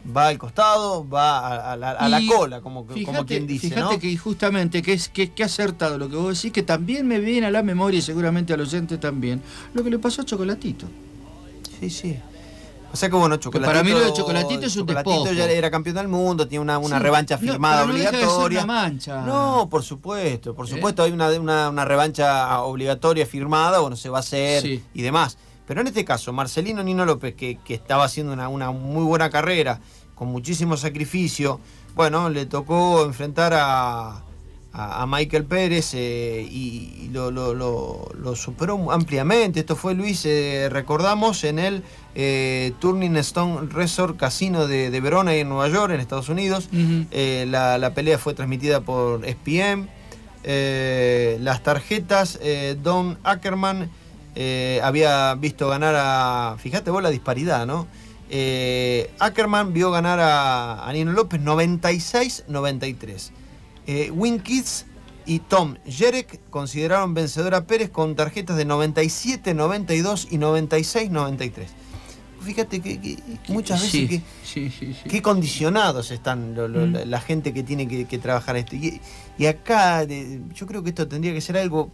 va al costado, va a la cola, como quien dice, fíjate ¿no? que justamente que acertado lo que vos decís, que también me viene a la memoria y seguramente al oyente también, lo que le pasó a Chocolatito. Sí. O sea que bueno, Chocolatito... Para mí lo de Chocolatito es un despojo. Ya era campeón del mundo, tiene una revancha firmada no obligatoria. deja de ser una mancha. No, por supuesto, hay una revancha obligatoria firmada, bueno, se va a hacer y demás. Pero en este caso, Marcelino Nino López, que estaba haciendo una muy buena carrera, con muchísimo sacrificio, bueno, le tocó enfrentar a Michael Pérez y lo superó ampliamente. Esto fue, Luis, recordamos, en el Turning Stone Resort Casino de Verona, ahí en Nueva York, en Estados Unidos. Uh-huh. La pelea fue transmitida por ESPN. Las tarjetas, Don Ackerman había visto ganar a... Fíjate vos la disparidad, ¿no? Ackerman vio ganar a Nino López 96-93. Win Kids y Tom Jerek consideraron vencedora a Pérez con tarjetas de 97-92 y 96-93. Fíjate que muchas veces qué condicionados están la gente que tiene que trabajar esto. Y acá yo creo que esto tendría que ser algo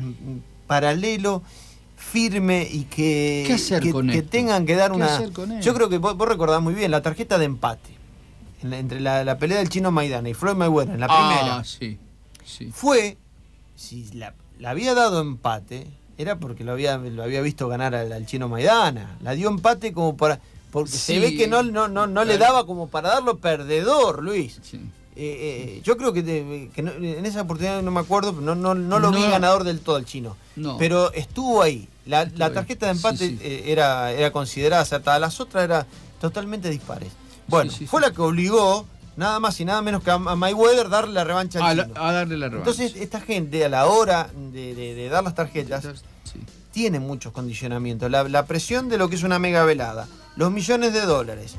paralelo, firme, y que tengan que dar una... Yo creo que vos recordás muy bien la tarjeta de empate entre la pelea del Chino Maidana y Floyd Mayweather en la primera. Sí. Fue, si la había dado empate, era porque lo había visto ganar al Chino Maidana. La dio empate como para... Porque se ve que no le daba como para darlo perdedor, Luis. Sí. Yo creo que en esa oportunidad no me acuerdo, no lo vi ganador del todo el Chino. No. Pero estuvo ahí. La tarjeta de empate era considerada acertada. Las otras eran totalmente dispares. Bueno, fue la que obligó nada más y nada menos que a Mayweather darle la revancha al Chino. A darle la revancha. Entonces, esta gente, a la hora de dar las tarjetas, tiene muchos condicionamientos. La presión de lo que es una mega velada, los millones de dólares,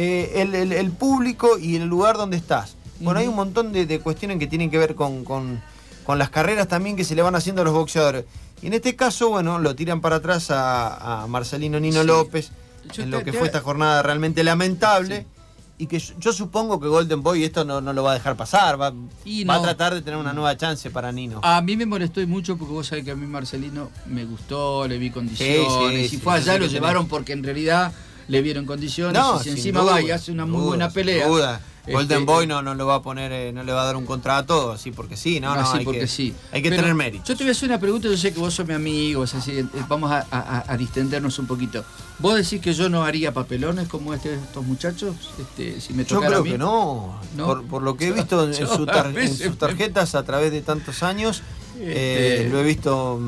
el público y el lugar donde estás. Bueno, hay un montón de cuestiones que tienen que ver con las carreras también que se le van haciendo a los boxeadores. Y en este caso, bueno, lo tiran para atrás a Marcelino Nino López, en lo que fue esta jornada realmente lamentable. Y que yo supongo que Golden Boy esto no lo va a dejar pasar, va a tratar de tener una nueva chance para Nino. A mí me molestó mucho porque vos sabés que a mí Marcelino me gustó, le vi condiciones, y fue allá lo llevaron porque en realidad le vieron condiciones, y si encima va y hace una muy buena pelea. Sin duda. Golden Boy no lo va a poner, no le va a dar un contrato así porque sí, hay que tener mérito. Yo te voy a hacer una pregunta, yo sé que vos sos mi amigo, así, vamos a distendernos un poquito. ¿Vos decís que yo no haría papelones como estos muchachos? Si me tocara yo creo a mí? Que no. Por lo que he visto en sus tarjetas a través de tantos años, lo he visto...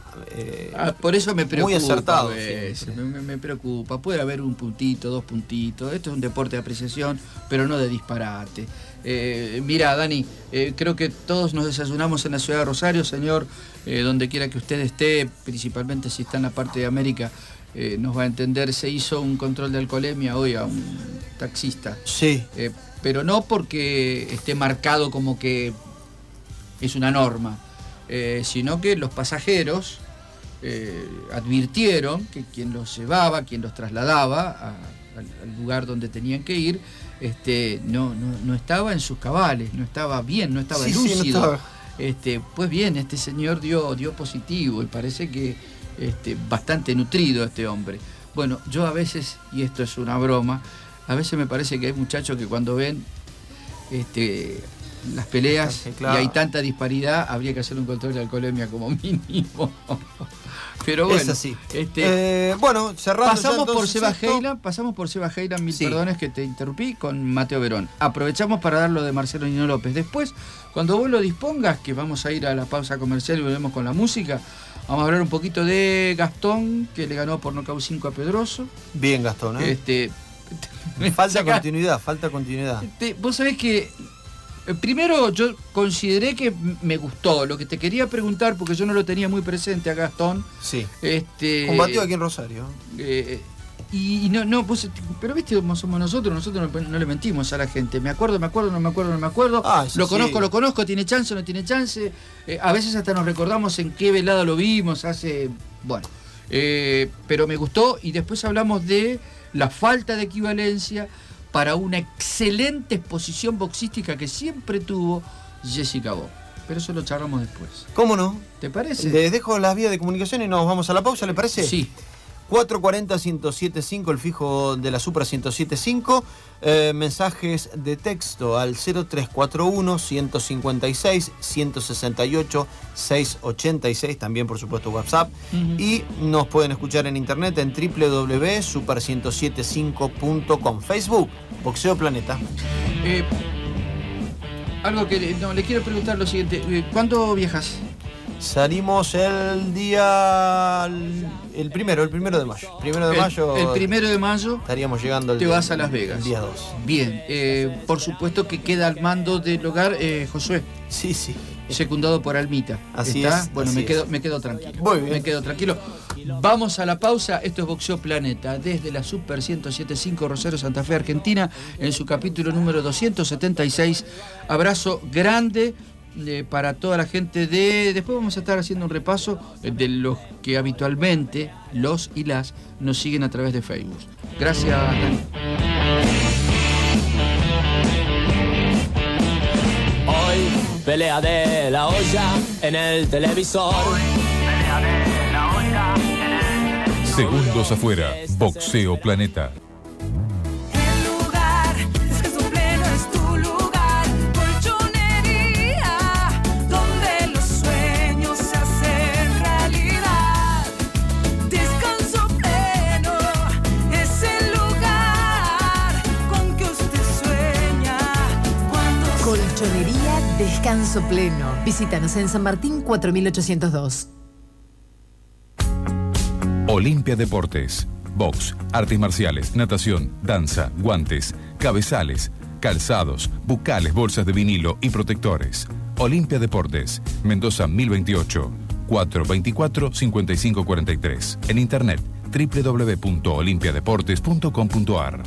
por eso me preocupa. Muy acertado. Me preocupa. Puede haber un puntito, 2 puntitos. Esto es un deporte de apreciación, pero no de disparate. Mira, Dani, creo que todos nos desayunamos en la ciudad de Rosario, señor. Donde quiera que usted esté, principalmente si está en la parte de América, nos va a entender. Se hizo un control de alcoholemia hoy a un taxista. Sí. Pero no porque esté marcado como que es una norma, sino que los pasajeros advirtieron que quien los llevaba, quien los trasladaba al lugar donde tenían que ir, no estaba en sus cabales, no estaba bien, no estaba lúcido. No estaba. Pues bien, este señor dio positivo y parece que bastante nutrido este hombre. Bueno, yo a veces, y esto es una broma, a veces me parece que hay muchachos que cuando ven las peleas y hay tanta disparidad, habría que hacer un control de alcoholemia como mínimo. Pero bueno, es así. Bueno, cerrando pasamos por Seba Heilan, mil perdones que te interrumpí, con Mateo Verón. Aprovechamos para dar lo de Marcelo Nino López. Después, cuando vos lo dispongas, que vamos a ir a la pausa comercial y volvemos con la música, vamos a hablar un poquito de Gastón, que le ganó por nocaut 5 a Pedroso. Bien, Gastón, falta continuidad. Vos sabés que primero yo consideré que me gustó. Lo que te quería preguntar, porque yo no lo tenía muy presente a Gastón. Sí. Combatió aquí en Rosario. Pero viste cómo somos nosotros no le mentimos a la gente. Me acuerdo. Lo conozco, tiene chance o no tiene chance. A veces hasta nos recordamos en qué velada lo vimos hace... Bueno, pero me gustó, y después hablamos de la falta de equivalencia, para una excelente exposición boxística que siempre tuvo Jessica Bob. Pero eso lo charlamos después. ¿Cómo no? ¿Te parece? Les dejo las vías de comunicación y nos vamos a la pausa, ¿le parece? Sí. 440-1075, el fijo de la Super 1075. Mensajes de texto al 0341-156-168-686. También, por supuesto, WhatsApp. Y nos pueden escuchar en internet en www.super1075.com. Facebook, Boxeo Planeta. Algo que le quiero preguntar lo siguiente. ¿Cuándo viajas? Salimos el día... El primero de mayo. El 1 de mayo estaríamos llegando te vas a Las Vegas. El día 2. Bien, por supuesto que queda al mando del hogar Josué. Sí. Secundado por Almita. Así ¿Está? es. Bueno, así me quedo tranquilo. Muy bien. Me quedo tranquilo. Vamos a la pausa. Esto es Boxeo Planeta desde la Super 1075 Rosario, Santa Fe, Argentina, en su capítulo número 276. Abrazo grande para toda la gente después vamos a estar haciendo un repaso de los que habitualmente los y las nos siguen a través de Facebook. Gracias, Dani. Hoy pelea de la olla en el televisor. Segundos afuera, Boxeo Planeta. Colchonería Descanso Pleno. Visítanos en San Martín 4802. Olimpia Deportes. Box, artes marciales, natación, danza, guantes, cabezales, calzados, bucales, bolsas de vinilo y protectores. Olimpia Deportes, Mendoza 1028, 424-5543. En internet www.olimpiadeportes.com.ar.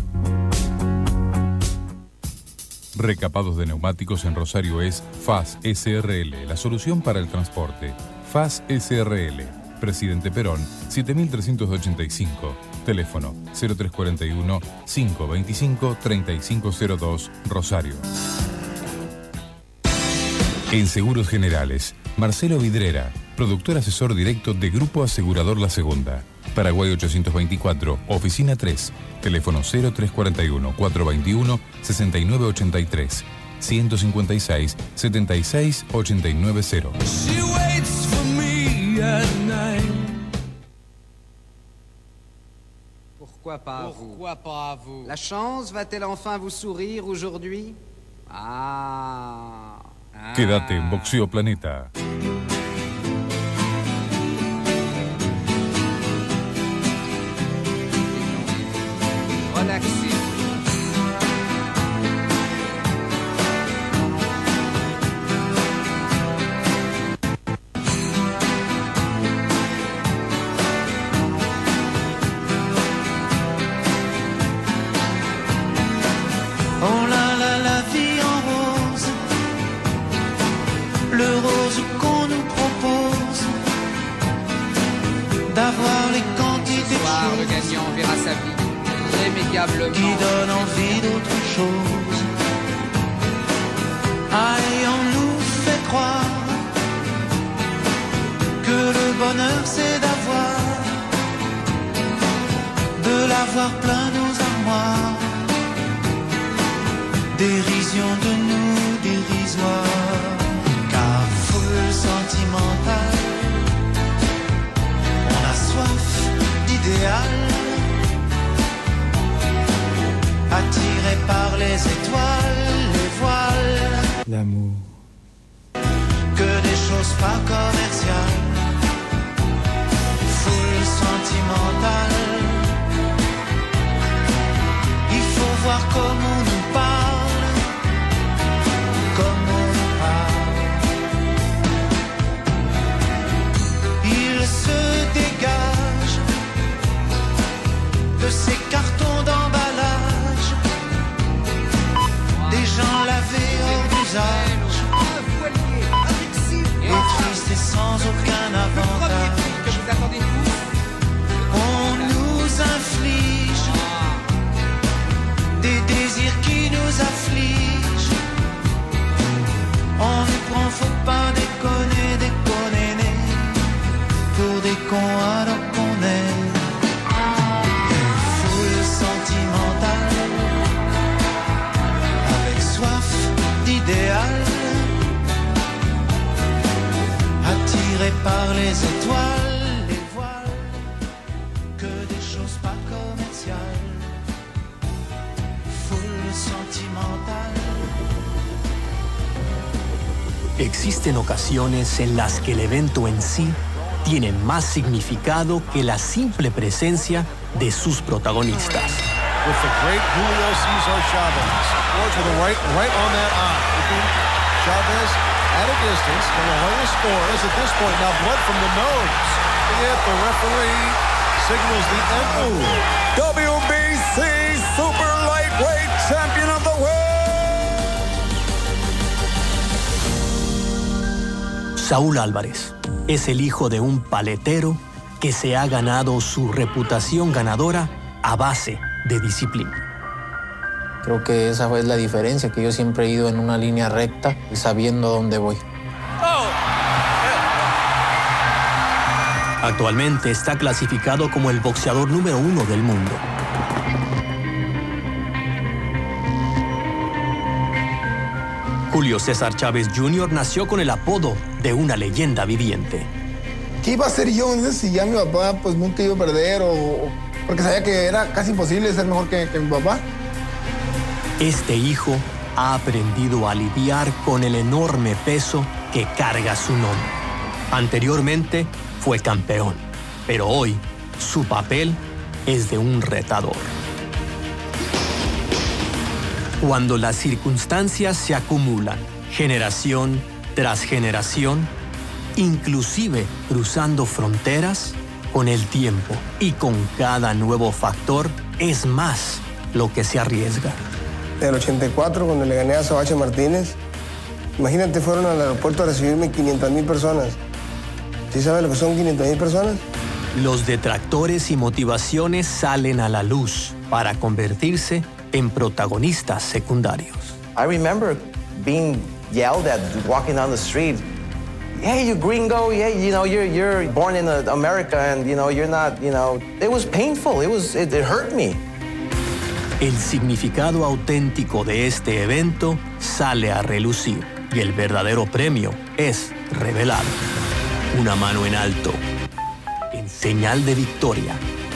Recapados de neumáticos en Rosario es FAS SRL, la solución para el transporte. FAS SRL, Presidente Perón, 7385. Teléfono 0341-525-3502, Rosario. En Seguros Generales, Marcelo Vidrera, productor asesor directo de Grupo Asegurador La Segunda. Paraguay 824, Oficina 3. Teléfono 0341-421-6983. 156-76-890. Pourquoi pas vous? La chance va-t-elle enfin vous sourire aujourd'hui? Quédate en Boxeo Planeta. Relaxez. Oh là là, la vie en rose, le rose qu'on nous propose, d'avoir les quantités Ce soir, le de gagnant verra sa vie irrémédiablement qui donne envie d'autre chose. Aïe, on nous fait croire que le bonheur c'est de l'avoir plein nos armoires. Dérision de nous dérisoire, car foule sentimentale, on a soif d'idéal, attiré par les étoiles, les voiles, l'amour, que des choses pas commerciales, foule sentimentale, il faut voir comment on nous parle, comment on nous parle, il se dégage de ces cartons d'emballage, des gens lavés hors d'usage, et tristes et attiré par les étoiles, les voiles, que des choses pas commerciales, foule sentimentale. Existen ocasiones en las que el evento en sí tiene más significado que la simple presencia de sus protagonistas. With the great Julio Cesar Chavez. Or to the right on that eye. Chavez at a distance, and the highest score is at this point. Now blood from the nose. Yet the referee signals the end. WBC Super Lightweight Champion of the world. Saúl Álvarez es el hijo de un paletero que se ha ganado su reputación ganadora a base de disciplina. Creo que esa es la diferencia, que yo siempre he ido en una línea recta y sabiendo dónde voy. Actualmente está clasificado como el boxeador número 1 del mundo. Julio César Chávez Jr. nació con el apodo de una leyenda viviente. ¿Qué iba a hacer yo si ya mi papá pues nunca iba a perder porque sabía que era casi imposible ser mejor que mi papá? Este hijo ha aprendido a lidiar con el enorme peso que carga su nombre. Anteriormente fue campeón, pero hoy su papel es de un retador. Cuando las circunstancias se acumulan, generación tras generación, inclusive cruzando fronteras, con el tiempo y con cada nuevo factor, es más lo que se arriesga. En el 84, cuando le gané a Sabache Martínez, imagínate, fueron al aeropuerto a recibirme 500,000 personas. ¿Sí sabes lo que son 500,000 personas? Los detractores y motivaciones salen a la luz para convertirse en protagonistas secundarios. I remember being yelled at walking down the street. Hey, you gringo, yeah, you're born in America and, you're not, it was painful, it hurt me. El significado auténtico de este evento sale a relucir y el verdadero premio es revelado. Una mano en alto, en señal de victoria,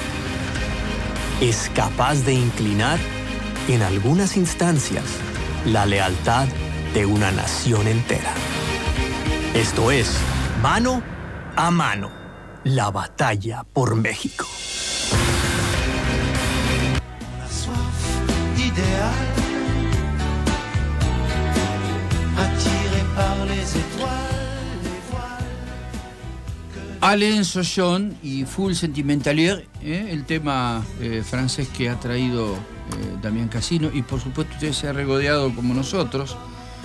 es capaz de inclinar, en algunas instancias, la lealtad de una nación entera. Esto es Mano a Mano, la batalla por México. La soif idéale, attiré par les étoiles, les voiles. Alain Souchon y Full Sentimentalier, el tema francés que ha traído Damián Casino, y por supuesto usted se ha regodeado como nosotros.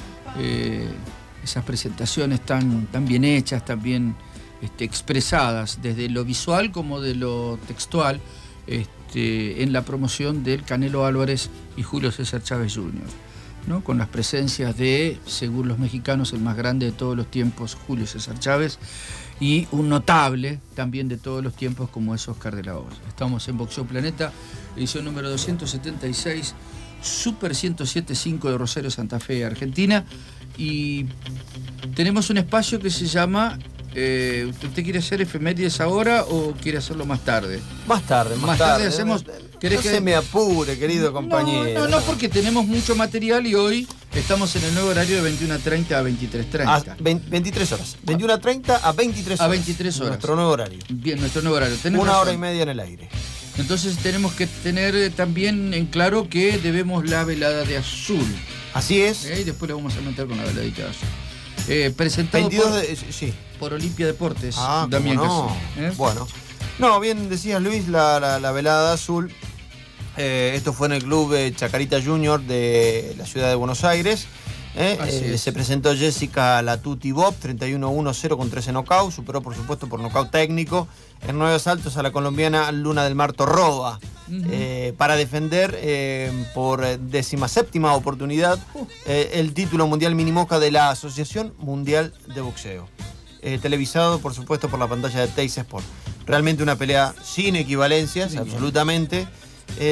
Esas presentaciones tan bien hechas, tan bien expresadas, desde lo visual como de lo textual, en la promoción del Canelo Álvarez y Julio César Chávez Jr., ¿no? Con las presencias de, según los mexicanos, el más grande de todos los tiempos, Julio César Chávez, y un notable también de todos los tiempos como es Oscar de la Hoya. Estamos en Boxeo Planeta, edición número 276, Super 107.5 de Rosario, Santa Fe, Argentina. Y tenemos un espacio que se llama... ¿Usted quiere hacer efemérides ahora o quiere hacerlo más tarde? Más tarde. Hacemos... No se me apure, querido compañero. No, porque tenemos mucho material y hoy estamos en el nuevo horario de 21:30 a 23:30. 23 horas. 21:30 a 23 horas. A 23 horas. Nuestro nuevo horario. Bien, nuestro nuevo horario. Una hora y media en el aire. Entonces tenemos que tener también en claro que debemos la velada de azul. Así es. Y después le vamos a meter con la veladita de azul. Presentado por Olimpia Deportes. Damián Casino. Bueno. No, bien decías, Luis, la velada azul. Esto fue en el club Chacarita Junior de la ciudad de Buenos Aires. Se presentó Jessica Latuti Bob, 31-1-0 con 13 knockouts. Superó, por supuesto, por nocaut técnico en 9 asaltos a la colombiana Luna del Mar Torroba. Para defender por 17ª oportunidad el título mundial minimoca de la Asociación Mundial de Boxeo. Televisado, por supuesto, por la pantalla de Teis Sport. Realmente una pelea sin equivalencias, absolutamente.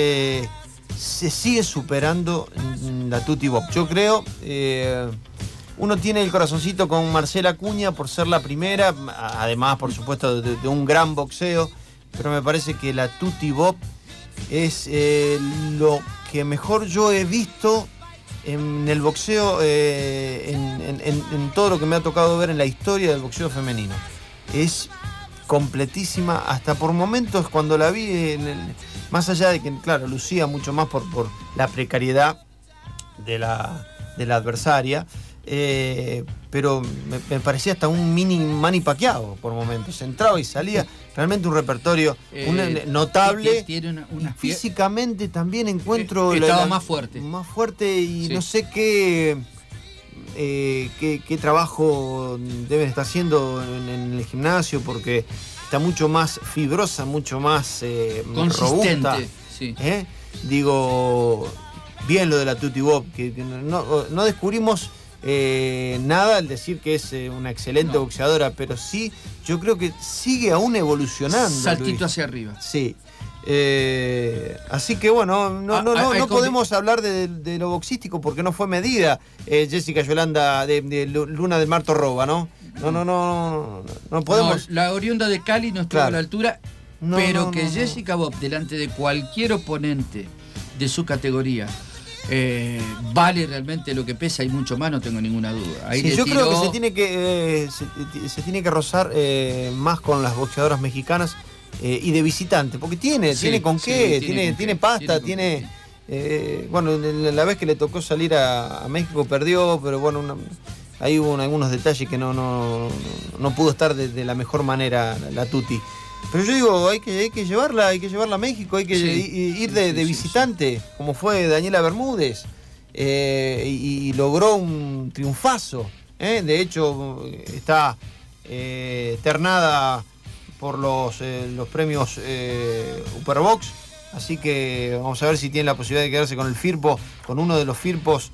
Se sigue superando la Tuti Bob. Yo creo, uno tiene el corazoncito con Marcela Acuña por ser la primera, además, por supuesto, de un gran boxeo, pero me parece que la Tuti Bob es lo que mejor yo he visto en el boxeo, en todo lo que me ha tocado ver en la historia del boxeo femenino. Es completísima, hasta por momentos cuando la vi, más allá de que, claro, lucía mucho más por la precariedad de la adversaria, pero me parecía hasta un mini Manny Pacquiao por momentos. Entraba y salía, realmente un repertorio notable. Tiene una físicamente también encuentro... estaba más fuerte. Más fuerte y no sé qué trabajo deben estar haciendo en el gimnasio, porque está mucho más fibrosa, mucho más robusta. Sí. Digo, bien lo de la Tuti Bob, que no descubrimos nada al decir que es una excelente boxeadora, pero sí, yo creo que sigue aún evolucionando. Saltito Luis. hacia arriba. Sí. Así que bueno, no podemos hablar de lo boxístico porque no fue medida Jessica Yolanda de Luna del Mar Torroba, ¿no? No podemos. No, la oriunda de Cali no estuvo a la altura, pero que Jessica Bob, delante de cualquier oponente de su categoría, vale realmente lo que pesa y mucho más, no tengo ninguna duda. Ahí yo creo que se tiene que rozar más con las boxeadoras mexicanas y de visitante, porque tiene con qué, tiene pasta, tiene bueno, la vez que le tocó salir a México perdió, pero bueno, ahí hubo algunos detalles que no pudo estar de la mejor manera la Tuti. Pero yo digo, hay que llevarla a México, hay que ir de visitante, como fue Daniela Bermúdez, y logró un triunfazo. De hecho, está ternada por los premios Superbox, así que vamos a ver si tiene la posibilidad de quedarse con el Firpo, con uno de los Firpos,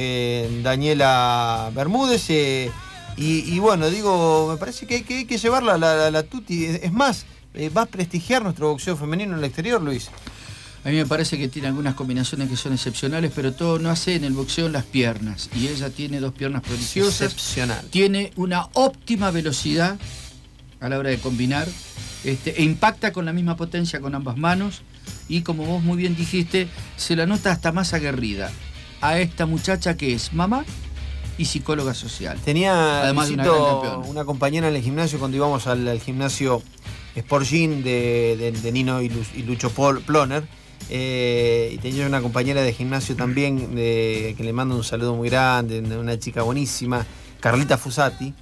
Daniela Bermúdez. Y bueno, digo, me parece que hay que llevarla la Tuti. Es más, va a prestigiar nuestro boxeo femenino en el exterior, Luis. A mí me parece que tiene algunas combinaciones que son excepcionales, pero todo no hace en el boxeo las piernas. Y ella tiene dos piernas prodigiosas. Excepcional. Tiene una óptima velocidad a la hora de combinar. E impacta con la misma potencia con ambas manos. Y como vos muy bien dijiste, se la nota hasta más aguerrida a esta muchacha que es mamá y psicóloga social. Tenía además de una compañera en el gimnasio cuando íbamos al gimnasio Sport Gym de Nino y Lucho Ploner, y tenía una compañera de gimnasio también que le mando un saludo muy grande, una chica buenísima, Carlita Fusati.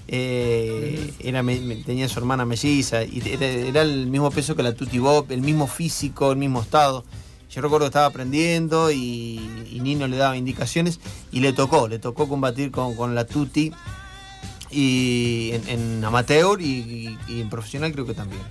Tenía su hermana melliza y era el mismo peso que la Tuti Bob, el mismo físico, el mismo estado. Yo recuerdo que estaba aprendiendo y Nino le daba indicaciones y le tocó combatir con la Tuti, y en amateur y en profesional creo que también.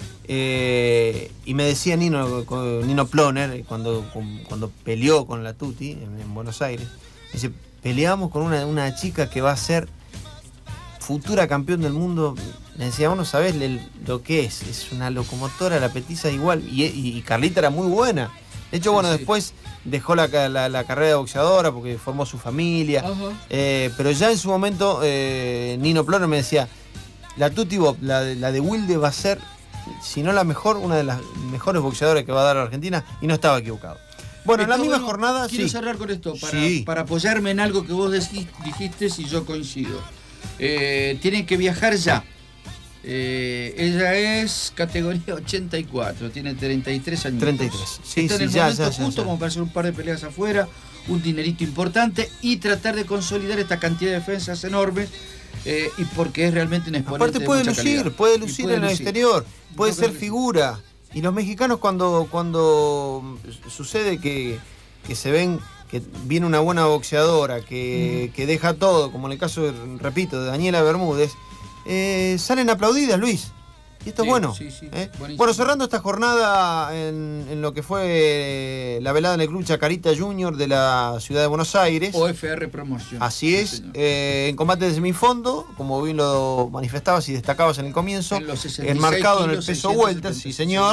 Y me decía Nino Ploner, cuando peleó con la Tuti en Buenos Aires, dice, peleamos con una chica que va a ser futura campeón del mundo. Le decía, vos no sabés lo que es una locomotora, la petiza igual, y Carlita era muy buena. De hecho, bueno, después dejó la carrera de boxeadora porque formó su familia. Pero ya en su momento, Nino Ploner me decía, la Tuti Bob, la de Wilde, va a ser, si no la mejor, una de las mejores boxeadoras que va a dar a Argentina, y no estaba equivocado. Bueno, en la misma jornada... Quiero cerrar con esto, para apoyarme en algo que vos dijiste y yo coincido. Tienen que viajar ya. Ella es categoría 84, tiene 33 años. 33, sí, está en el momento justo como para hacer un par de peleas afuera, un dinerito importante y tratar de consolidar esta cantidad de defensas enormes, y porque es realmente un exponente. Aparte puede de mucha lucir, calidad. puede lucir en el exterior, puede ser figura. Y los mexicanos cuando sucede que se ven que viene una buena boxeadora, que deja todo, como en el caso, repito, de Daniela Bermúdez, salen aplaudidas, Luis. Y esto es bueno. Bueno, cerrando esta jornada en lo que fue la velada en el Club Chacarita Junior de la ciudad de Buenos Aires. OFR Promoción. Así es, en combate de semifondo, como bien lo manifestabas y destacabas en el comienzo, enmarcado en el peso welter, sí señor.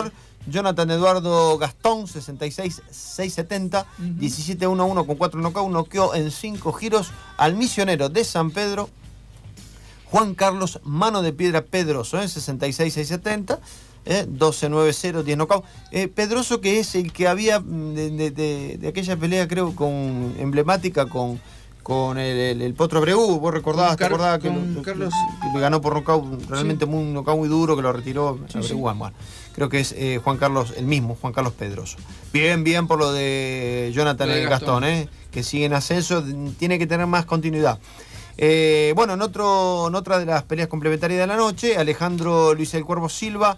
Jonathan Eduardo Gastón, 66-670, 17-1-1 con 4 knockouts, noqueó en 5 giros al misionero de San Pedro, Juan Carlos Mano de Piedra Pedroso, 66-670, 12-9-0, 10 knockouts. Pedroso, que es el que había de aquella pelea, creo, emblemática con el Potro Abreu. Vos recordabas, ¿te acordabas que ganó por nocaut, realmente un nocaut muy duro, que lo retiró Abreu? Bueno, creo que es Juan Carlos Pedroso. Bien por lo de Jonathan Gastón, que sigue en ascenso, tiene que tener más continuidad. Bueno, en otra de las peleas complementarias de la noche, Alejandro Luis el Cuervo Silva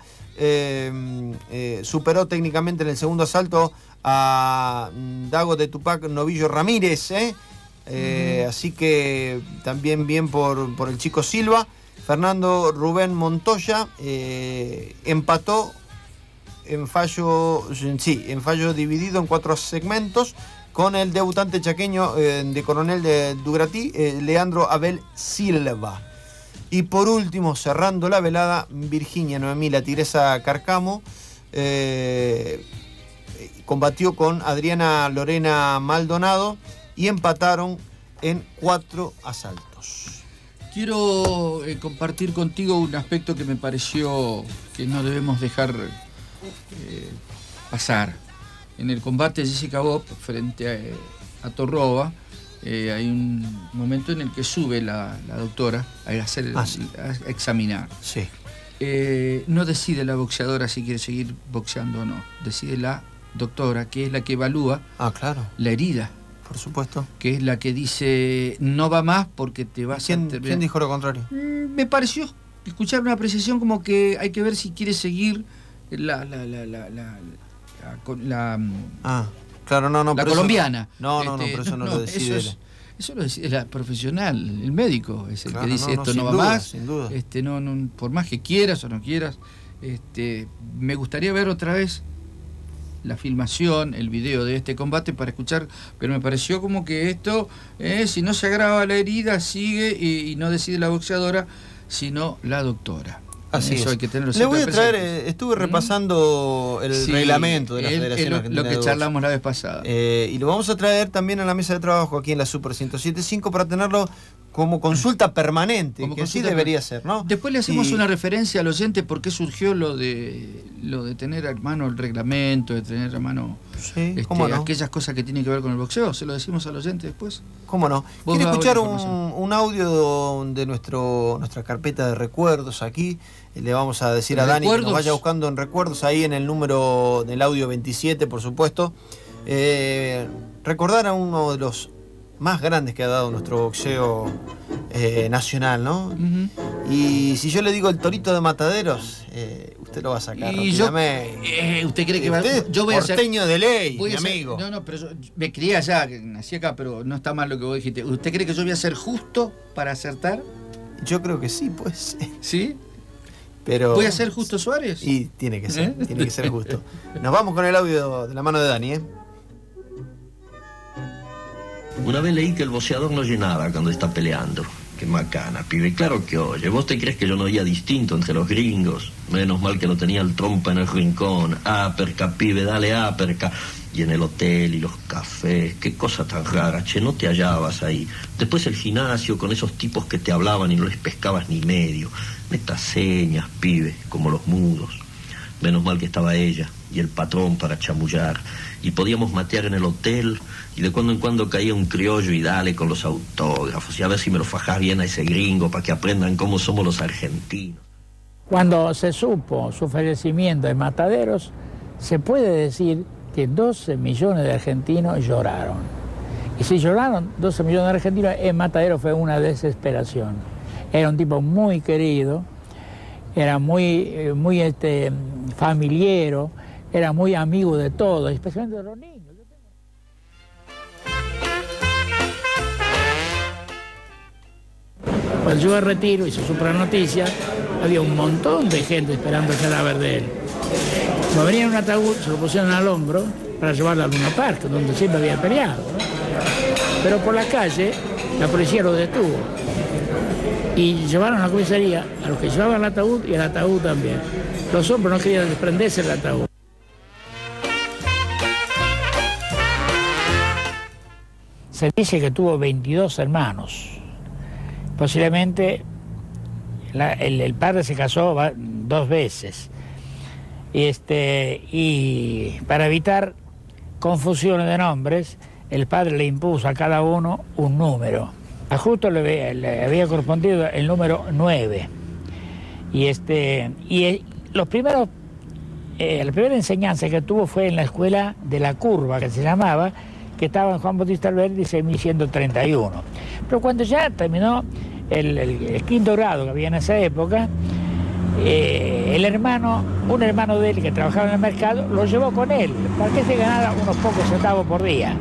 superó técnicamente en el segundo asalto a Dago de Tupac Novillo Ramírez, así que también bien por el chico Silva. Fernando Rubén Montoya empató en fallo dividido en 4 segmentos con el debutante chaqueño de Coronel de Dugratí, Leandro Abel Silva. Y por último, cerrando la velada, Virginia Noemí La Tigresa Carcamo combatió con Adriana Lorena Maldonado y empataron en 4 asaltos. Quiero compartir contigo un aspecto que me pareció que no debemos dejar pasar. En el combate de Jessica Bob frente a Torroba, hay un momento en el que sube la doctora a examinar. Sí. No decide la boxeadora si quiere seguir boxeando o no. Decide la doctora, que es la que evalúa la herida. Por supuesto. Que es la que dice, no va más porque te vas a terminar. ¿Quién dijo lo contrario? Me pareció escuchar una apreciación como que hay que ver si quiere seguir la colombiana. Pero eso no lo decide ella. Eso lo decide la profesional, el médico es el que dice esto no va más. Sin duda. Por más que quieras o no quieras, me gustaría ver otra vez la filmación, el video de este combate para escuchar, pero me pareció como que esto, si no se agrava la herida, sigue y no decide la boxeadora, sino la doctora. Así eso es. Hay que tenerlo. Le voy a traer, estuve repasando el reglamento de la Federación Argentina lo que charlamos la vez pasada. Y lo vamos a traer también a la mesa de trabajo aquí en la Super 107.5 para tenerlo como consulta permanente, que así debería ser, ¿no? Después le hacemos una referencia al oyente por qué surgió lo de tener a mano el reglamento, de tener a mano aquellas cosas que tienen que ver con el boxeo. ¿Se lo decimos al oyente después? ¿Cómo no? ¿Quiere escuchar un audio de nuestra carpeta de recuerdos aquí? Le vamos a decir a Dani que nos vaya buscando en recuerdos ahí en el número del audio 27, por supuesto. Recordar a uno de los más grandes que ha dado nuestro boxeo nacional, ¿no? Y si yo le digo el Torito de Mataderos, usted lo va a sacar rápidamente. ¿Usted cree que yo voy a ser porteño de ley, mi amigo? No, pero yo me crié allá, nací acá, pero no está mal lo que vos dijiste. ¿Usted cree que yo voy a ser justo para acertar? Yo creo que sí, pues. ¿Sí? Pero ¿voy a ser Justo Suárez? Y tiene que ser justo. Nos vamos con el audio de la mano de Dani, Una vez leí que el boxeador no oye nada cuando está peleando. Qué macana, pibe. Claro que oye. ¿Vos te crees que yo no oía distinto entre los gringos? Menos mal que no tenía el trompa en el rincón. Aperca, pibe, dale aperca. Y en el hotel y los cafés. Qué cosa tan rara, che, no te hallabas ahí. Después el gimnasio con esos tipos que te hablaban y no les pescabas ni medio. Metas señas, pibe, como los mudos. Menos mal que estaba ella y el patrón para chamullar. Y podíamos matear en el hotel, y de cuando en cuando caía un criollo y dale con los autógrafos, y a ver si me lo fajás bien a ese gringo para que aprendan cómo somos los argentinos. Cuando se supo su fallecimiento en Mataderos, se puede decir que 12 millones de argentinos lloraron. Y si lloraron 12 millones de argentinos, en Mataderos fue una desesperación. Era un tipo muy querido, era muy familiero, era muy amigo de todos, especialmente de los niños. Cuando yo me retiro y se supo la noticia, había un montón de gente esperando el cadáver de él. Cuando venía en un ataúd, se lo pusieron al hombro para llevarlo a Luna Park, donde siempre había peleado, ¿no? Pero por la calle, la policía lo detuvo. Y llevaron a la comisaría a los que llevaban el ataúd y el ataúd también. Los hombres no querían desprenderse del ataúd. Se dice que tuvo 22 hermanos. Posiblemente el padre se casó 2 veces. Y para evitar confusiones de nombres, el padre le impuso a cada uno un número. A Justo le había correspondido el número 9. La primera enseñanza que tuvo fue en la escuela de la Curva, que se llamaba, que estaba en Juan Bautista Alberdi, 6.131. Pero cuando ya terminó el quinto grado que había en esa época, un hermano de él que trabajaba en el mercado, lo llevó con él, para que se ganara unos pocos centavos por día.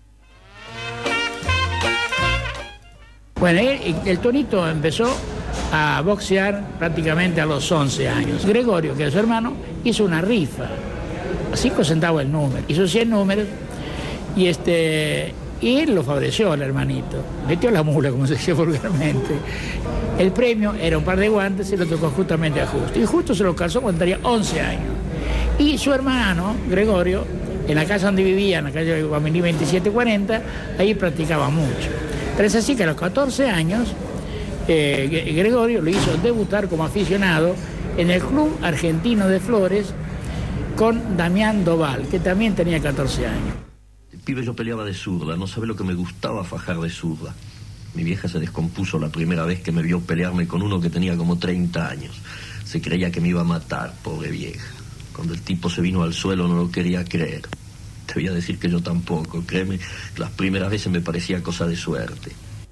Bueno, el Tonito empezó a boxear prácticamente a los 11 años. Gregorio, que era su hermano, hizo una rifa, a 5 centavos el número, hizo 100 números, y él lo favoreció al hermanito, metió la mula, como se dice vulgarmente. El premio era un par de guantes y lo tocó justamente a Justo. Y Justo se lo calzó cuando tenía 11 años. Y su hermano, Gregorio, en la casa donde vivía, en la calle Guaminí 2740, ahí practicaba mucho. Pero es así que a los 14 años, Gregorio lo hizo debutar como aficionado en el Club Argentino de Flores con Damián Doval, que también tenía 14 años. De pibe yo peleaba de zurda, no sabe lo que me gustaba fajar de zurda. Mi vieja se descompuso la primera vez que me vio pelearme con uno que tenía como 30 años. Se creía que me iba a matar, pobre vieja. Cuando el tipo se vino al suelo no lo quería creer. Te voy a decir que yo tampoco, créeme, las primeras veces me parecía cosa de suerte.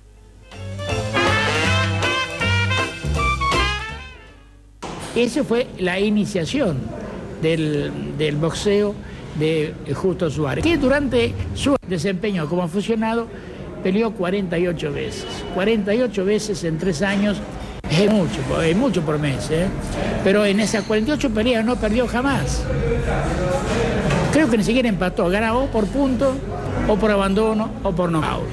Esa fue la iniciación del boxeo de Justo Suárez, que durante su desempeño como aficionado peleó 48 veces. 48 veces en 3 años es mucho por mes, ¿eh? Pero en esas 48 peleas no perdió jamás. Creo que ni siquiera empató, ganaba o por punto, o por abandono, o por nocaut.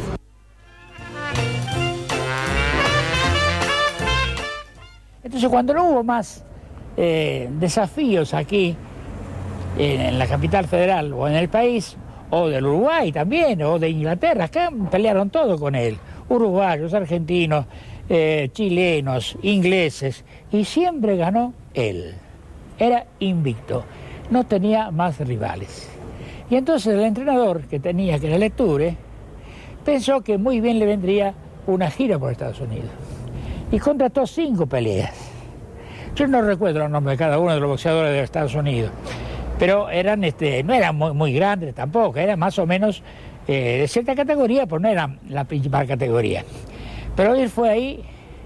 Entonces, cuando no hubo más desafíos aquí, en la capital federal o en el país, o del Uruguay también, o de Inglaterra, acá pelearon todo con él, uruguayos, argentinos, chilenos, ingleses, y siempre ganó él. Era invicto, no tenía más rivales. Y entonces el entrenador que tenía, que era Lecture, pensó que muy bien le vendría una gira por Estados Unidos. Y contrató 5 peleas. Yo no recuerdo los nombres de cada uno de los boxeadores de Estados Unidos, pero eran no eran muy grandes tampoco, eran más o menos de cierta categoría, pero no eran la principal categoría. Pero él fue ahí,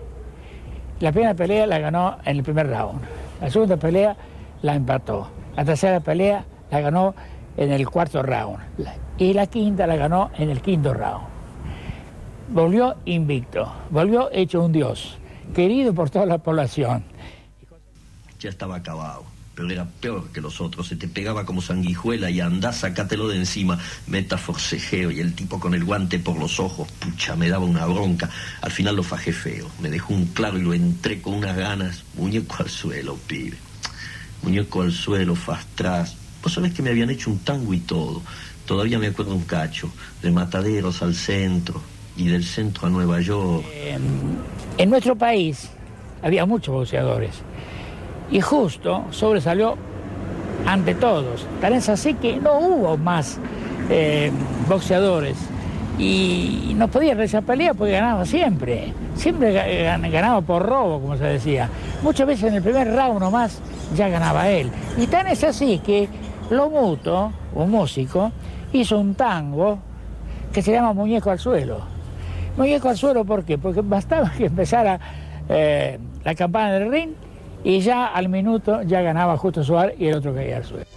la primera pelea la ganó en el primer round, la segunda pelea la empató, la tercera pelea la ganó en el 4º round, y la quinta la ganó en el 5º round. Volvió invicto, volvió hecho un dios, querido por toda la población. Ya estaba acabado, pero era peor que los otros, se te pegaba como sanguijuela y andá, sácatelo de encima, meta forcejeo, y el tipo con el guante por los ojos, pucha, me daba una bronca. Al final lo fajé feo, me dejó un claro y lo entré con unas ganas, muñeco al suelo, pibe. Muñeco al suelo, fastras. Vos sabés que me habían hecho un tango y todo. Todavía me acuerdo un cacho, de Mataderos al centro, y del centro a Nueva York. En nuestro país había muchos boxeadores, y Justo sobresalió ante todos. Tal es así que no hubo más boxeadores, y no podía realizar pelea porque ganaba siempre ganaba por robo, como se decía. Muchas veces en el primer round nomás ya ganaba él. Y tan es así que Lomuto, un músico, hizo un tango que se llama Muñeco al suelo. Muñeco al suelo, ¿por qué? Porque bastaba que empezara la campana del ring y ya al minuto ya ganaba Justo Suárez y el otro caía al suelo.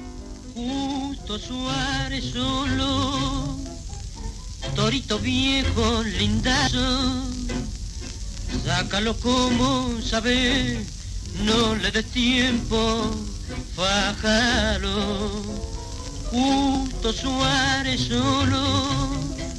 Justo Suárez solo, torito viejo, lindazo, sácalo como sabes, no le des tiempo, fájalo. Justo Suárez solo,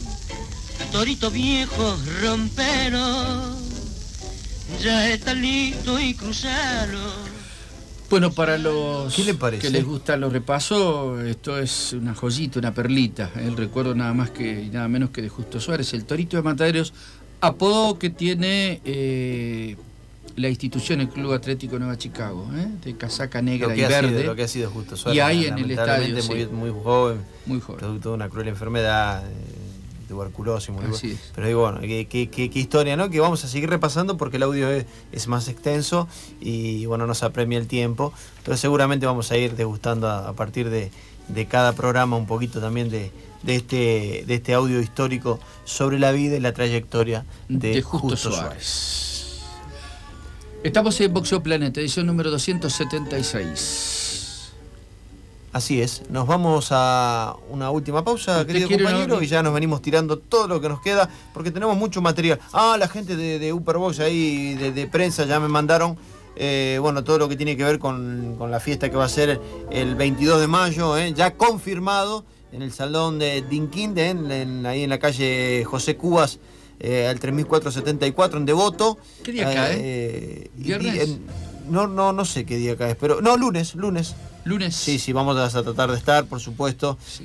torito viejo, rompero, ya está listo y cruzalo. Bueno, para los ¿Qué le parece? que les gustan los repasos, esto es una joyita, una perlita. El recuerdo nada más que y nada menos que de Justo Suárez, el Torito de Mataderos, apodo que tiene la institución, el Club Atlético Nueva Chicago, de casaca negra y verde. Lo que ha sido Justo Suárez. Y ahí en el estadio. Muy joven. Muy joven. Producto de una cruel enfermedad. Tuberculosis, Así es. Pero digo, bueno, qué historia, ¿no? Que vamos a seguir repasando porque el audio es más extenso y bueno, nos apremia el tiempo, pero seguramente vamos a ir degustando a partir de cada programa un poquito también de este audio histórico sobre la vida y la trayectoria de Justo Suárez. Estamos en Boxeo Planeta, edición número 276. Así es, nos vamos a una última pausa, querido compañero, y ya nos venimos tirando todo lo que nos queda, porque tenemos mucho material. La gente de Upperbox ahí, de prensa, ya me mandaron, bueno, todo lo que tiene que ver con la fiesta que va a ser el 22 de mayo, ya confirmado, en el Salón de Dinquín, ahí en la calle José Cubas, al 3474, en Devoto. ¿Qué día cae? ¿Viernes? No sé qué día cae, pero... No, lunes. ¿Lunes? Sí, vamos a tratar de estar, por supuesto. Sí.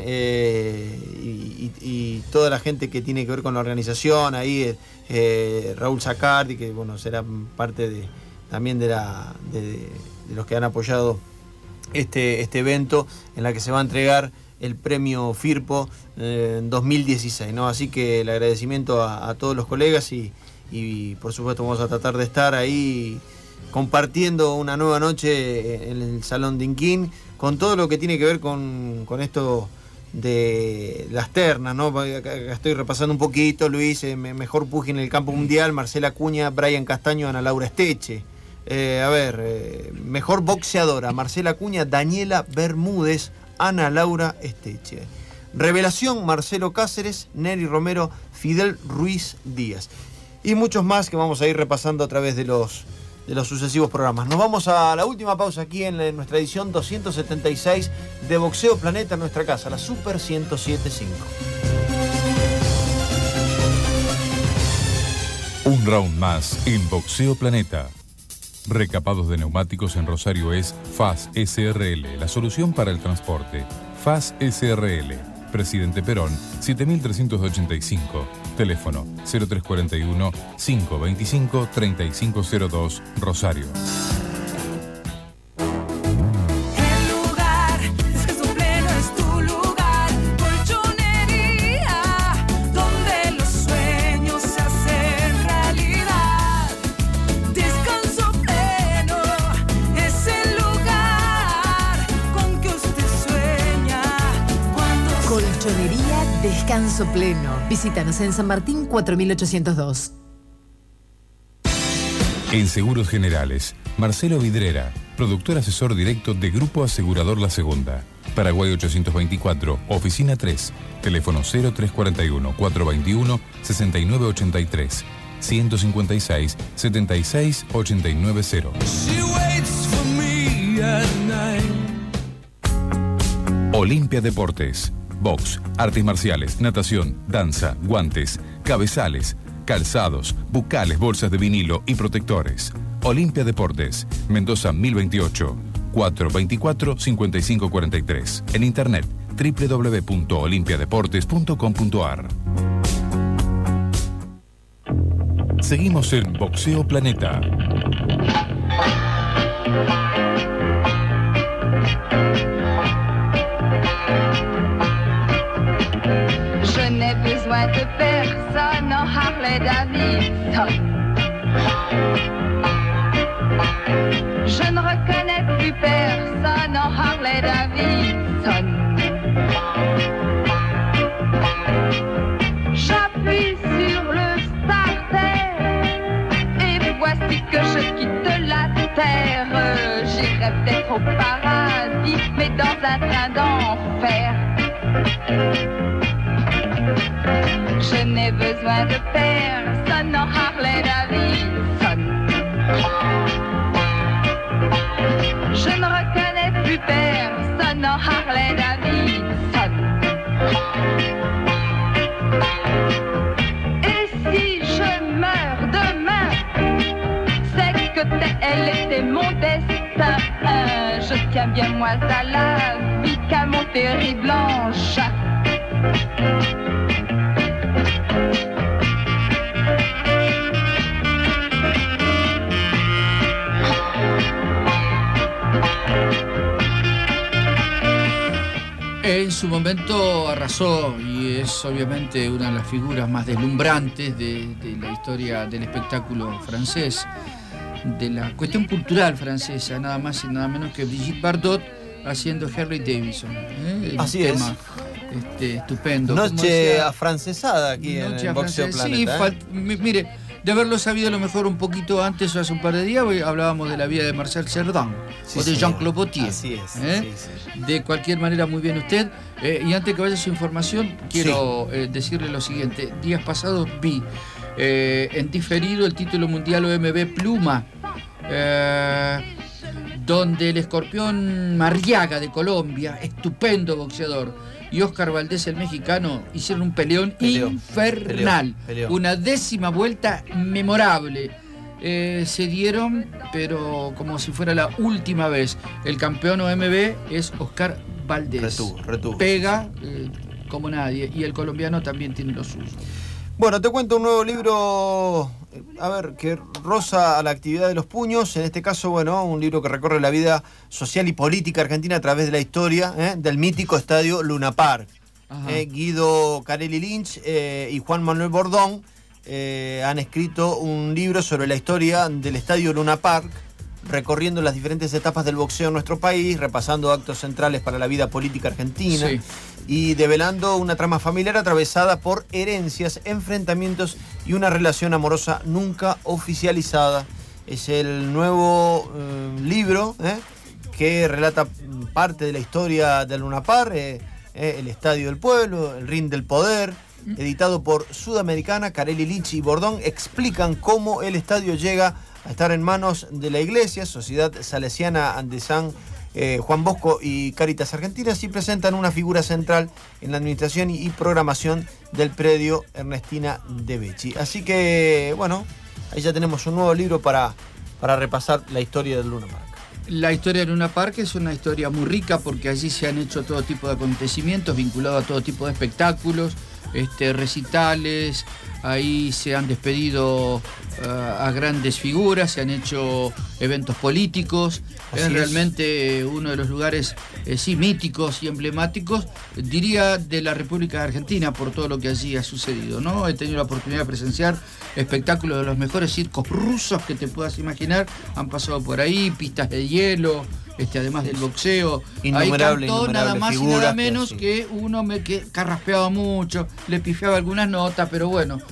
Y toda la gente que tiene que ver con la organización, ahí Raúl Zacardi, que bueno, será parte también de los que han apoyado este evento, en la que se va a entregar el premio Firpo 2016, ¿no? Así que el agradecimiento a todos los colegas y por supuesto vamos a tratar de estar ahí compartiendo una nueva noche en el Salón Dinquín, con todo lo que tiene que ver con esto de las ternas, ¿no? Acá estoy repasando un poquito, Luis, mejor puje en el campo mundial, Marcela Acuña, Brian Castaño, Ana Laura Esteche. Mejor boxeadora, Marcela Acuña, Daniela Bermúdez, Ana Laura Esteche. Revelación, Marcelo Cáceres, Neri Romero, Fidel Ruiz Díaz. Y muchos más que vamos a ir repasando a través de los sucesivos programas. Nos vamos a la última pausa aquí en nuestra edición 276 de Boxeo Planeta en nuestra casa, la Super 107.5. Un round más en Boxeo Planeta. Recapados de neumáticos en Rosario es FAS SRL, la solución para el transporte. FAS SRL, Presidente Perón, 7385. Teléfono 0341-525-3502, Rosario. Descanso Pleno. Visítanos en San Martín 4802. En Seguros Generales, Marcelo Vidrera, productor asesor directo de Grupo Asegurador La Segunda. Paraguay 824, Oficina 3. Teléfono 0341-421-6983. 156-76-890. Olimpia Deportes. Box, artes marciales, natación, danza, guantes, cabezales, calzados, bucales, bolsas de vinilo y protectores. Olimpia Deportes, Mendoza 1028, 424-5543. En internet, www.olimpiadeportes.com.ar. Seguimos en Boxeo Planeta. Je n'ai besoin de personne en Harley Davidson. Je ne reconnais plus personne en Harley Davidson. J'appuie sur le starter et voici que je quitte la terre. J'irai peut-être au paradis, mais dans un train d'enfer. Je n'ai besoin de personne en Harley Davidson. Je ne reconnais plus personne en Harley Davidson. Et si je meurs demain, c'est que elle était mon destin. Je tiens bien moi à la vie qu'à mon terrible ange. En su momento arrasó y es obviamente una de las figuras más deslumbrantes de la historia del espectáculo francés, de la cuestión cultural francesa, nada más y nada menos que Brigitte Bardot haciendo Harley Davidson. Así tema, es. Estupendo. Noche afrancesada aquí en el Boxeo Planeta. Sí, mire, de haberlo sabido a lo mejor un poquito antes o hace un par de días, hablábamos de la vida de Marcel Cerdan o de Jean-Claude Gaultier. Así es. Sí. De cualquier manera, muy bien usted. Y antes que vaya su información, quiero decirle lo siguiente. Días pasados vi en diferido el título mundial OMB Pluma, donde el Escorpión Marriaga de Colombia, estupendo boxeador, y Oscar Valdés, el mexicano, hicieron un peleón infernal. Peleó. Una 10ª vuelta memorable. Se dieron, pero como si fuera la última vez. El campeón OMB es Oscar Valdés. Retuvo. Pega como nadie. Y el colombiano también tiene lo suyo. Bueno, te cuento un nuevo libro, que roza a la actividad de los puños. En este caso, un libro que recorre la vida social y política argentina a través de la historia del mítico estadio Luna Park. Guido Carelli Lynch y Juan Manuel Bordón han escrito un libro sobre la historia del estadio Luna Park, recorriendo las diferentes etapas del boxeo en nuestro país, repasando actos centrales para la vida política argentina. Sí. Y develando una trama familiar atravesada por herencias, enfrentamientos y una relación amorosa nunca oficializada. Es el nuevo libro que relata parte de la historia del Luna Park, el Estadio del Pueblo, el Ring del Poder, editado por Sudamericana. Carelli Lynch y Bordón explican cómo el estadio llega a estar en manos de la Iglesia, Sociedad Salesiana de San Juan Bosco y Cáritas Argentinas, y presentan una figura central en la administración y programación del predio Ernestina de Becci. Así que, ahí ya tenemos un nuevo libro para repasar la historia del Luna Park. La historia del Luna Park es una historia muy rica porque allí se han hecho todo tipo de acontecimientos vinculados a todo tipo de espectáculos, recitales. Ahí se han despedido a grandes figuras, se han hecho eventos políticos. Es realmente uno de los lugares míticos y emblemáticos, diría, de la República Argentina por todo lo que allí ha sucedido, ¿no? He tenido la oportunidad de presenciar espectáculos de los mejores circos rusos que te puedas imaginar. Han pasado por ahí, pistas de hielo, además del boxeo. Ahí cantó nada más y nada menos que uno que carraspeaba mucho, le pifiaba algunas notas, pero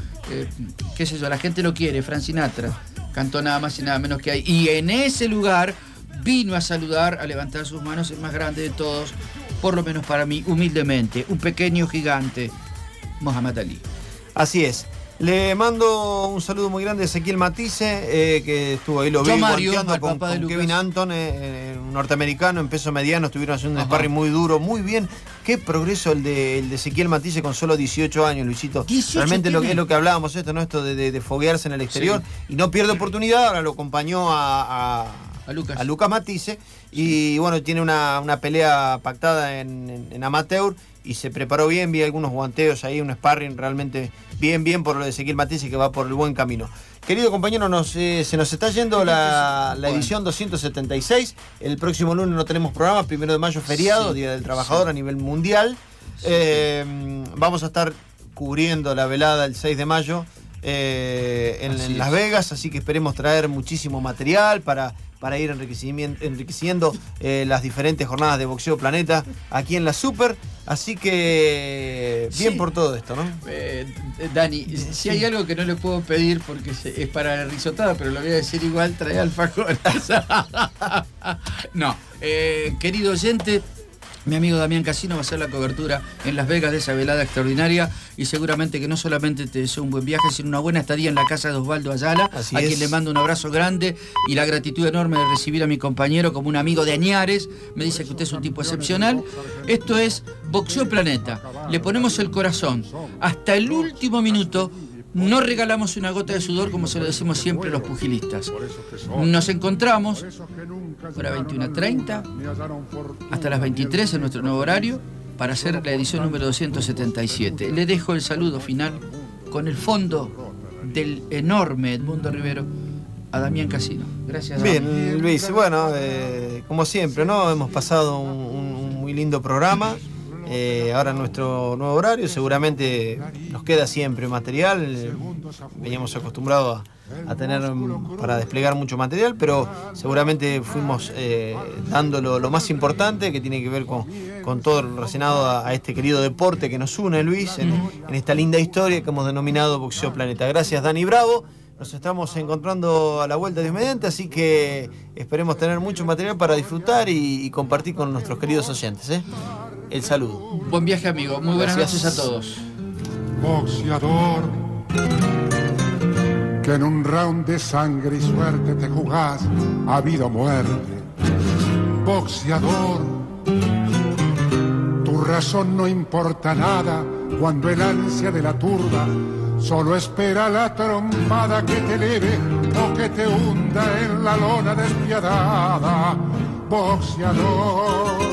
qué sé yo, la gente lo quiere. Frank Sinatra cantó nada más y nada menos que ahí. Y en ese lugar vino a saludar, a levantar sus manos, el más grande de todos, por lo menos para mí, humildemente, un pequeño gigante, Muhammad Ali. Así es. Le mando un saludo muy grande a Ezequiel Matisse, que estuvo ahí, lo vi volteando con Kevin Anton, norteamericano, en peso mediano, estuvieron haciendo un sparring muy duro, muy bien. Qué progreso el de Ezequiel Matisse con solo 18 años, Luisito. 18 realmente es lo que hablábamos, esto de foguearse en el exterior, y no pierde oportunidad. Ahora lo acompañó a Lucas Matisse, y tiene una pelea pactada en amateur, y se preparó bien, vi algunos guanteos ahí, un sparring realmente bien por lo de Ezequiel Matisse, que va por el buen camino. Querido compañero, se nos está yendo la edición 276. El próximo lunes no tenemos programa, 1 de mayo feriado, Día del Trabajador a nivel mundial. Vamos a estar cubriendo la velada el 6 de mayo en Las Vegas, así que esperemos traer muchísimo material para ir enriqueciendo las diferentes jornadas de Boxeo Planeta aquí en la Super. Así que bien por todo esto, ¿no? Dani, si hay algo que no le puedo pedir porque es para la risotada, pero lo voy a decir igual, trae alfajores. No, querido oyente, mi amigo Damián Casino va a hacer la cobertura en Las Vegas de esa velada extraordinaria, y seguramente que no solamente te deseo un buen viaje, sino una buena estadía en la casa de Osvaldo Ayala, quien le mando un abrazo grande y la gratitud enorme de recibir a mi compañero como un amigo de añares. Me dice que usted es un tipo excepcional. Esto es Boxeo Planeta. Le ponemos el corazón hasta el último minuto no regalamos una gota de sudor, como se lo decimos siempre a los pugilistas. Nos encontramos hora 21:30 hasta las 23 en nuestro nuevo horario para hacer la edición número 277. Le dejo el saludo final con el fondo del enorme Edmundo Rivero a Damián Casino. Gracias, Damián. Bien, Luis, bueno, como siempre, ¿no? Hemos pasado un muy lindo programa. Ahora en nuestro nuevo horario seguramente nos queda siempre material. Veníamos acostumbrados a tener para desplegar mucho material, pero seguramente fuimos dando lo más importante, que tiene que ver con todo lo relacionado a este querido deporte que nos une, Luis, en esta linda historia que hemos denominado Boxeo Planeta. Gracias, Dani Bravo. Nos estamos encontrando a la vuelta de inmediata, así que esperemos tener mucho material para disfrutar y compartir con nuestros queridos oyentes. El saludo. Buen viaje, amigo. Muy buenas noches a todos. Boxeador, que en un round de sangre y suerte te jugás a vida o muerte. Boxeador, tu razón no importa nada cuando el ansia de la turba solo espera la trompada que te eleve o que te hunda en la lona despiadada. Boxeador,